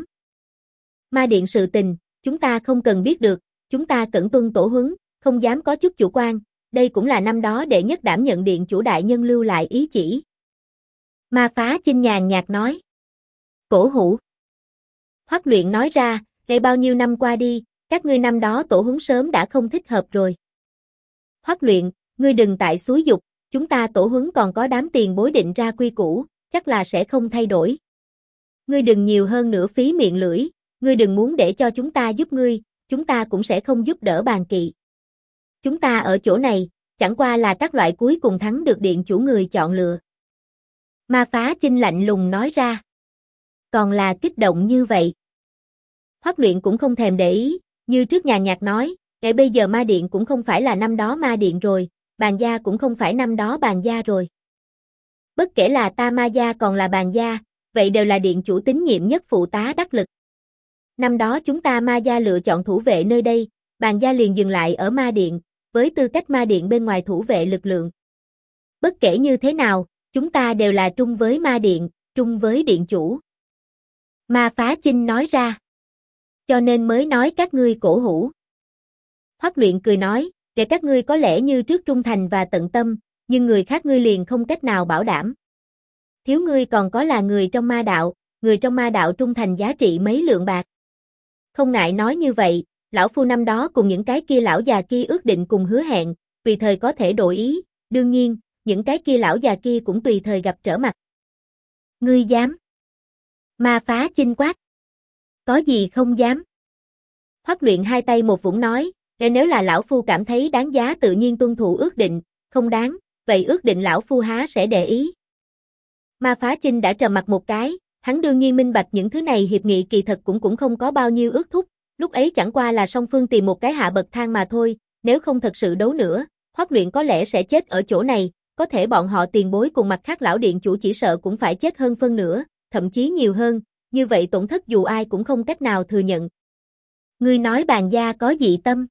Ma Điện sự tình, chúng ta không cần biết được, chúng ta cẩn tuân tổ huấn, không dám có chút chủ quan, đây cũng là năm đó đệ nhất đảm nhận điện chủ đại nhân lưu lại ý chỉ. Ma Phá Chinh nhàn nhạt nói. Cổ hủ. Hoắc Luyện nói ra, bao nhiêu năm qua đi, các ngươi năm đó tổ huấn sớm đã không thích hợp rồi. Hoắc Luyện, ngươi đừng tại xúi dục, chúng ta tổ huấn còn có đám tiền bối định ra quy củ, chắc là sẽ không thay đổi. Ngươi đừng nhiều hơn nữa phí miệng lưỡi, ngươi đừng muốn để cho chúng ta giúp ngươi, chúng ta cũng sẽ không giúp đỡ Bàn Kỵ. Chúng ta ở chỗ này, chẳng qua là các loại cuối cùng thắng được điện chủ người chọn lựa. Ma Phá Chinh lạnh lùng nói ra. Còn là kích động như vậy. Hoắc Luyện cũng không thèm để ý, như trước nhàn nhạt nói, ngay bây giờ ma điện cũng không phải là năm đó ma điện rồi, Bàn gia cũng không phải năm đó Bàn gia rồi. Bất kể là ta Ma gia còn là Bàn gia, vậy đều là điện chủ tín nhiệm nhất phụ tá đắc lực. Năm đó chúng ta Ma gia lựa chọn thủ vệ nơi đây, Bàn gia liền dừng lại ở ma điện, với tư cách ma điện bên ngoài thủ vệ lực lượng. Bất kể như thế nào, chúng ta đều là trung với ma điện, trung với điện chủ. Ma Phá Chinh nói ra. Cho nên mới nói các ngươi cổ hủ. Hoắc Luyện cười nói, để các ngươi có lẽ như trước trung thành và tận tâm, nhưng người khác ngươi liền không cách nào bảo đảm. Thiếu ngươi còn có là người trong ma đạo trung thành giá trị mấy lượng bạc. Không ngại nói như vậy, lão phu năm đó cùng những cái kia lão già kia ước định cùng hứa hẹn, tùy thời có thể đổi ý, đương nhiên, những cái kia lão già kia cũng tùy thời gặp trở mặt. Ngươi dám? Ma Phá Chinh quát. Có gì không dám? Hoắc Luyện hai tay một vũng nói, nếu là lão phu cảm thấy đáng giá tự nhiên tuân thủ ước định, không đáng, vậy ước định lão phu há sẽ để ý. Ma Phá Chinh đã trầm mặt một cái, hắn đương nhiên minh bạch những thứ này hiệp nghị kỳ thật cũng không có bao nhiêu ước thúc, lúc ấy chẳng qua là song phương tìm một cái hạ bậc thang mà thôi, nếu không thật sự đấu nữa, Hoắc Luyện có lẽ sẽ chết ở chỗ này, có thể bọn họ tiền bối cùng mặt khác lão điện chủ chỉ sợ cũng phải chết hơn phân nửa, thậm chí nhiều hơn, như vậy tổn thất dù ai cũng không cách nào thừa nhận. Ngươi nói Bàn gia có dị tâm?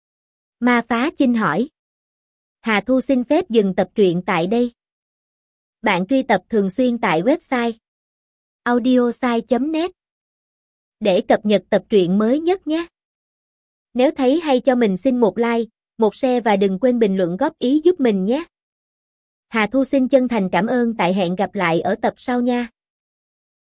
Ma Phá Chinh hỏi. Hà Thu xin phép dừng tập truyện tại đây. Bạn truy tập thường xuyên tại website audiosai.net để cập nhật tập truyện mới nhất nhé. Nếu thấy hay cho mình xin một like, một share và đừng quên bình luận góp ý giúp mình nhé. Hà Thu xin chân thành cảm ơn, tại hẹn gặp lại ở tập sau nha.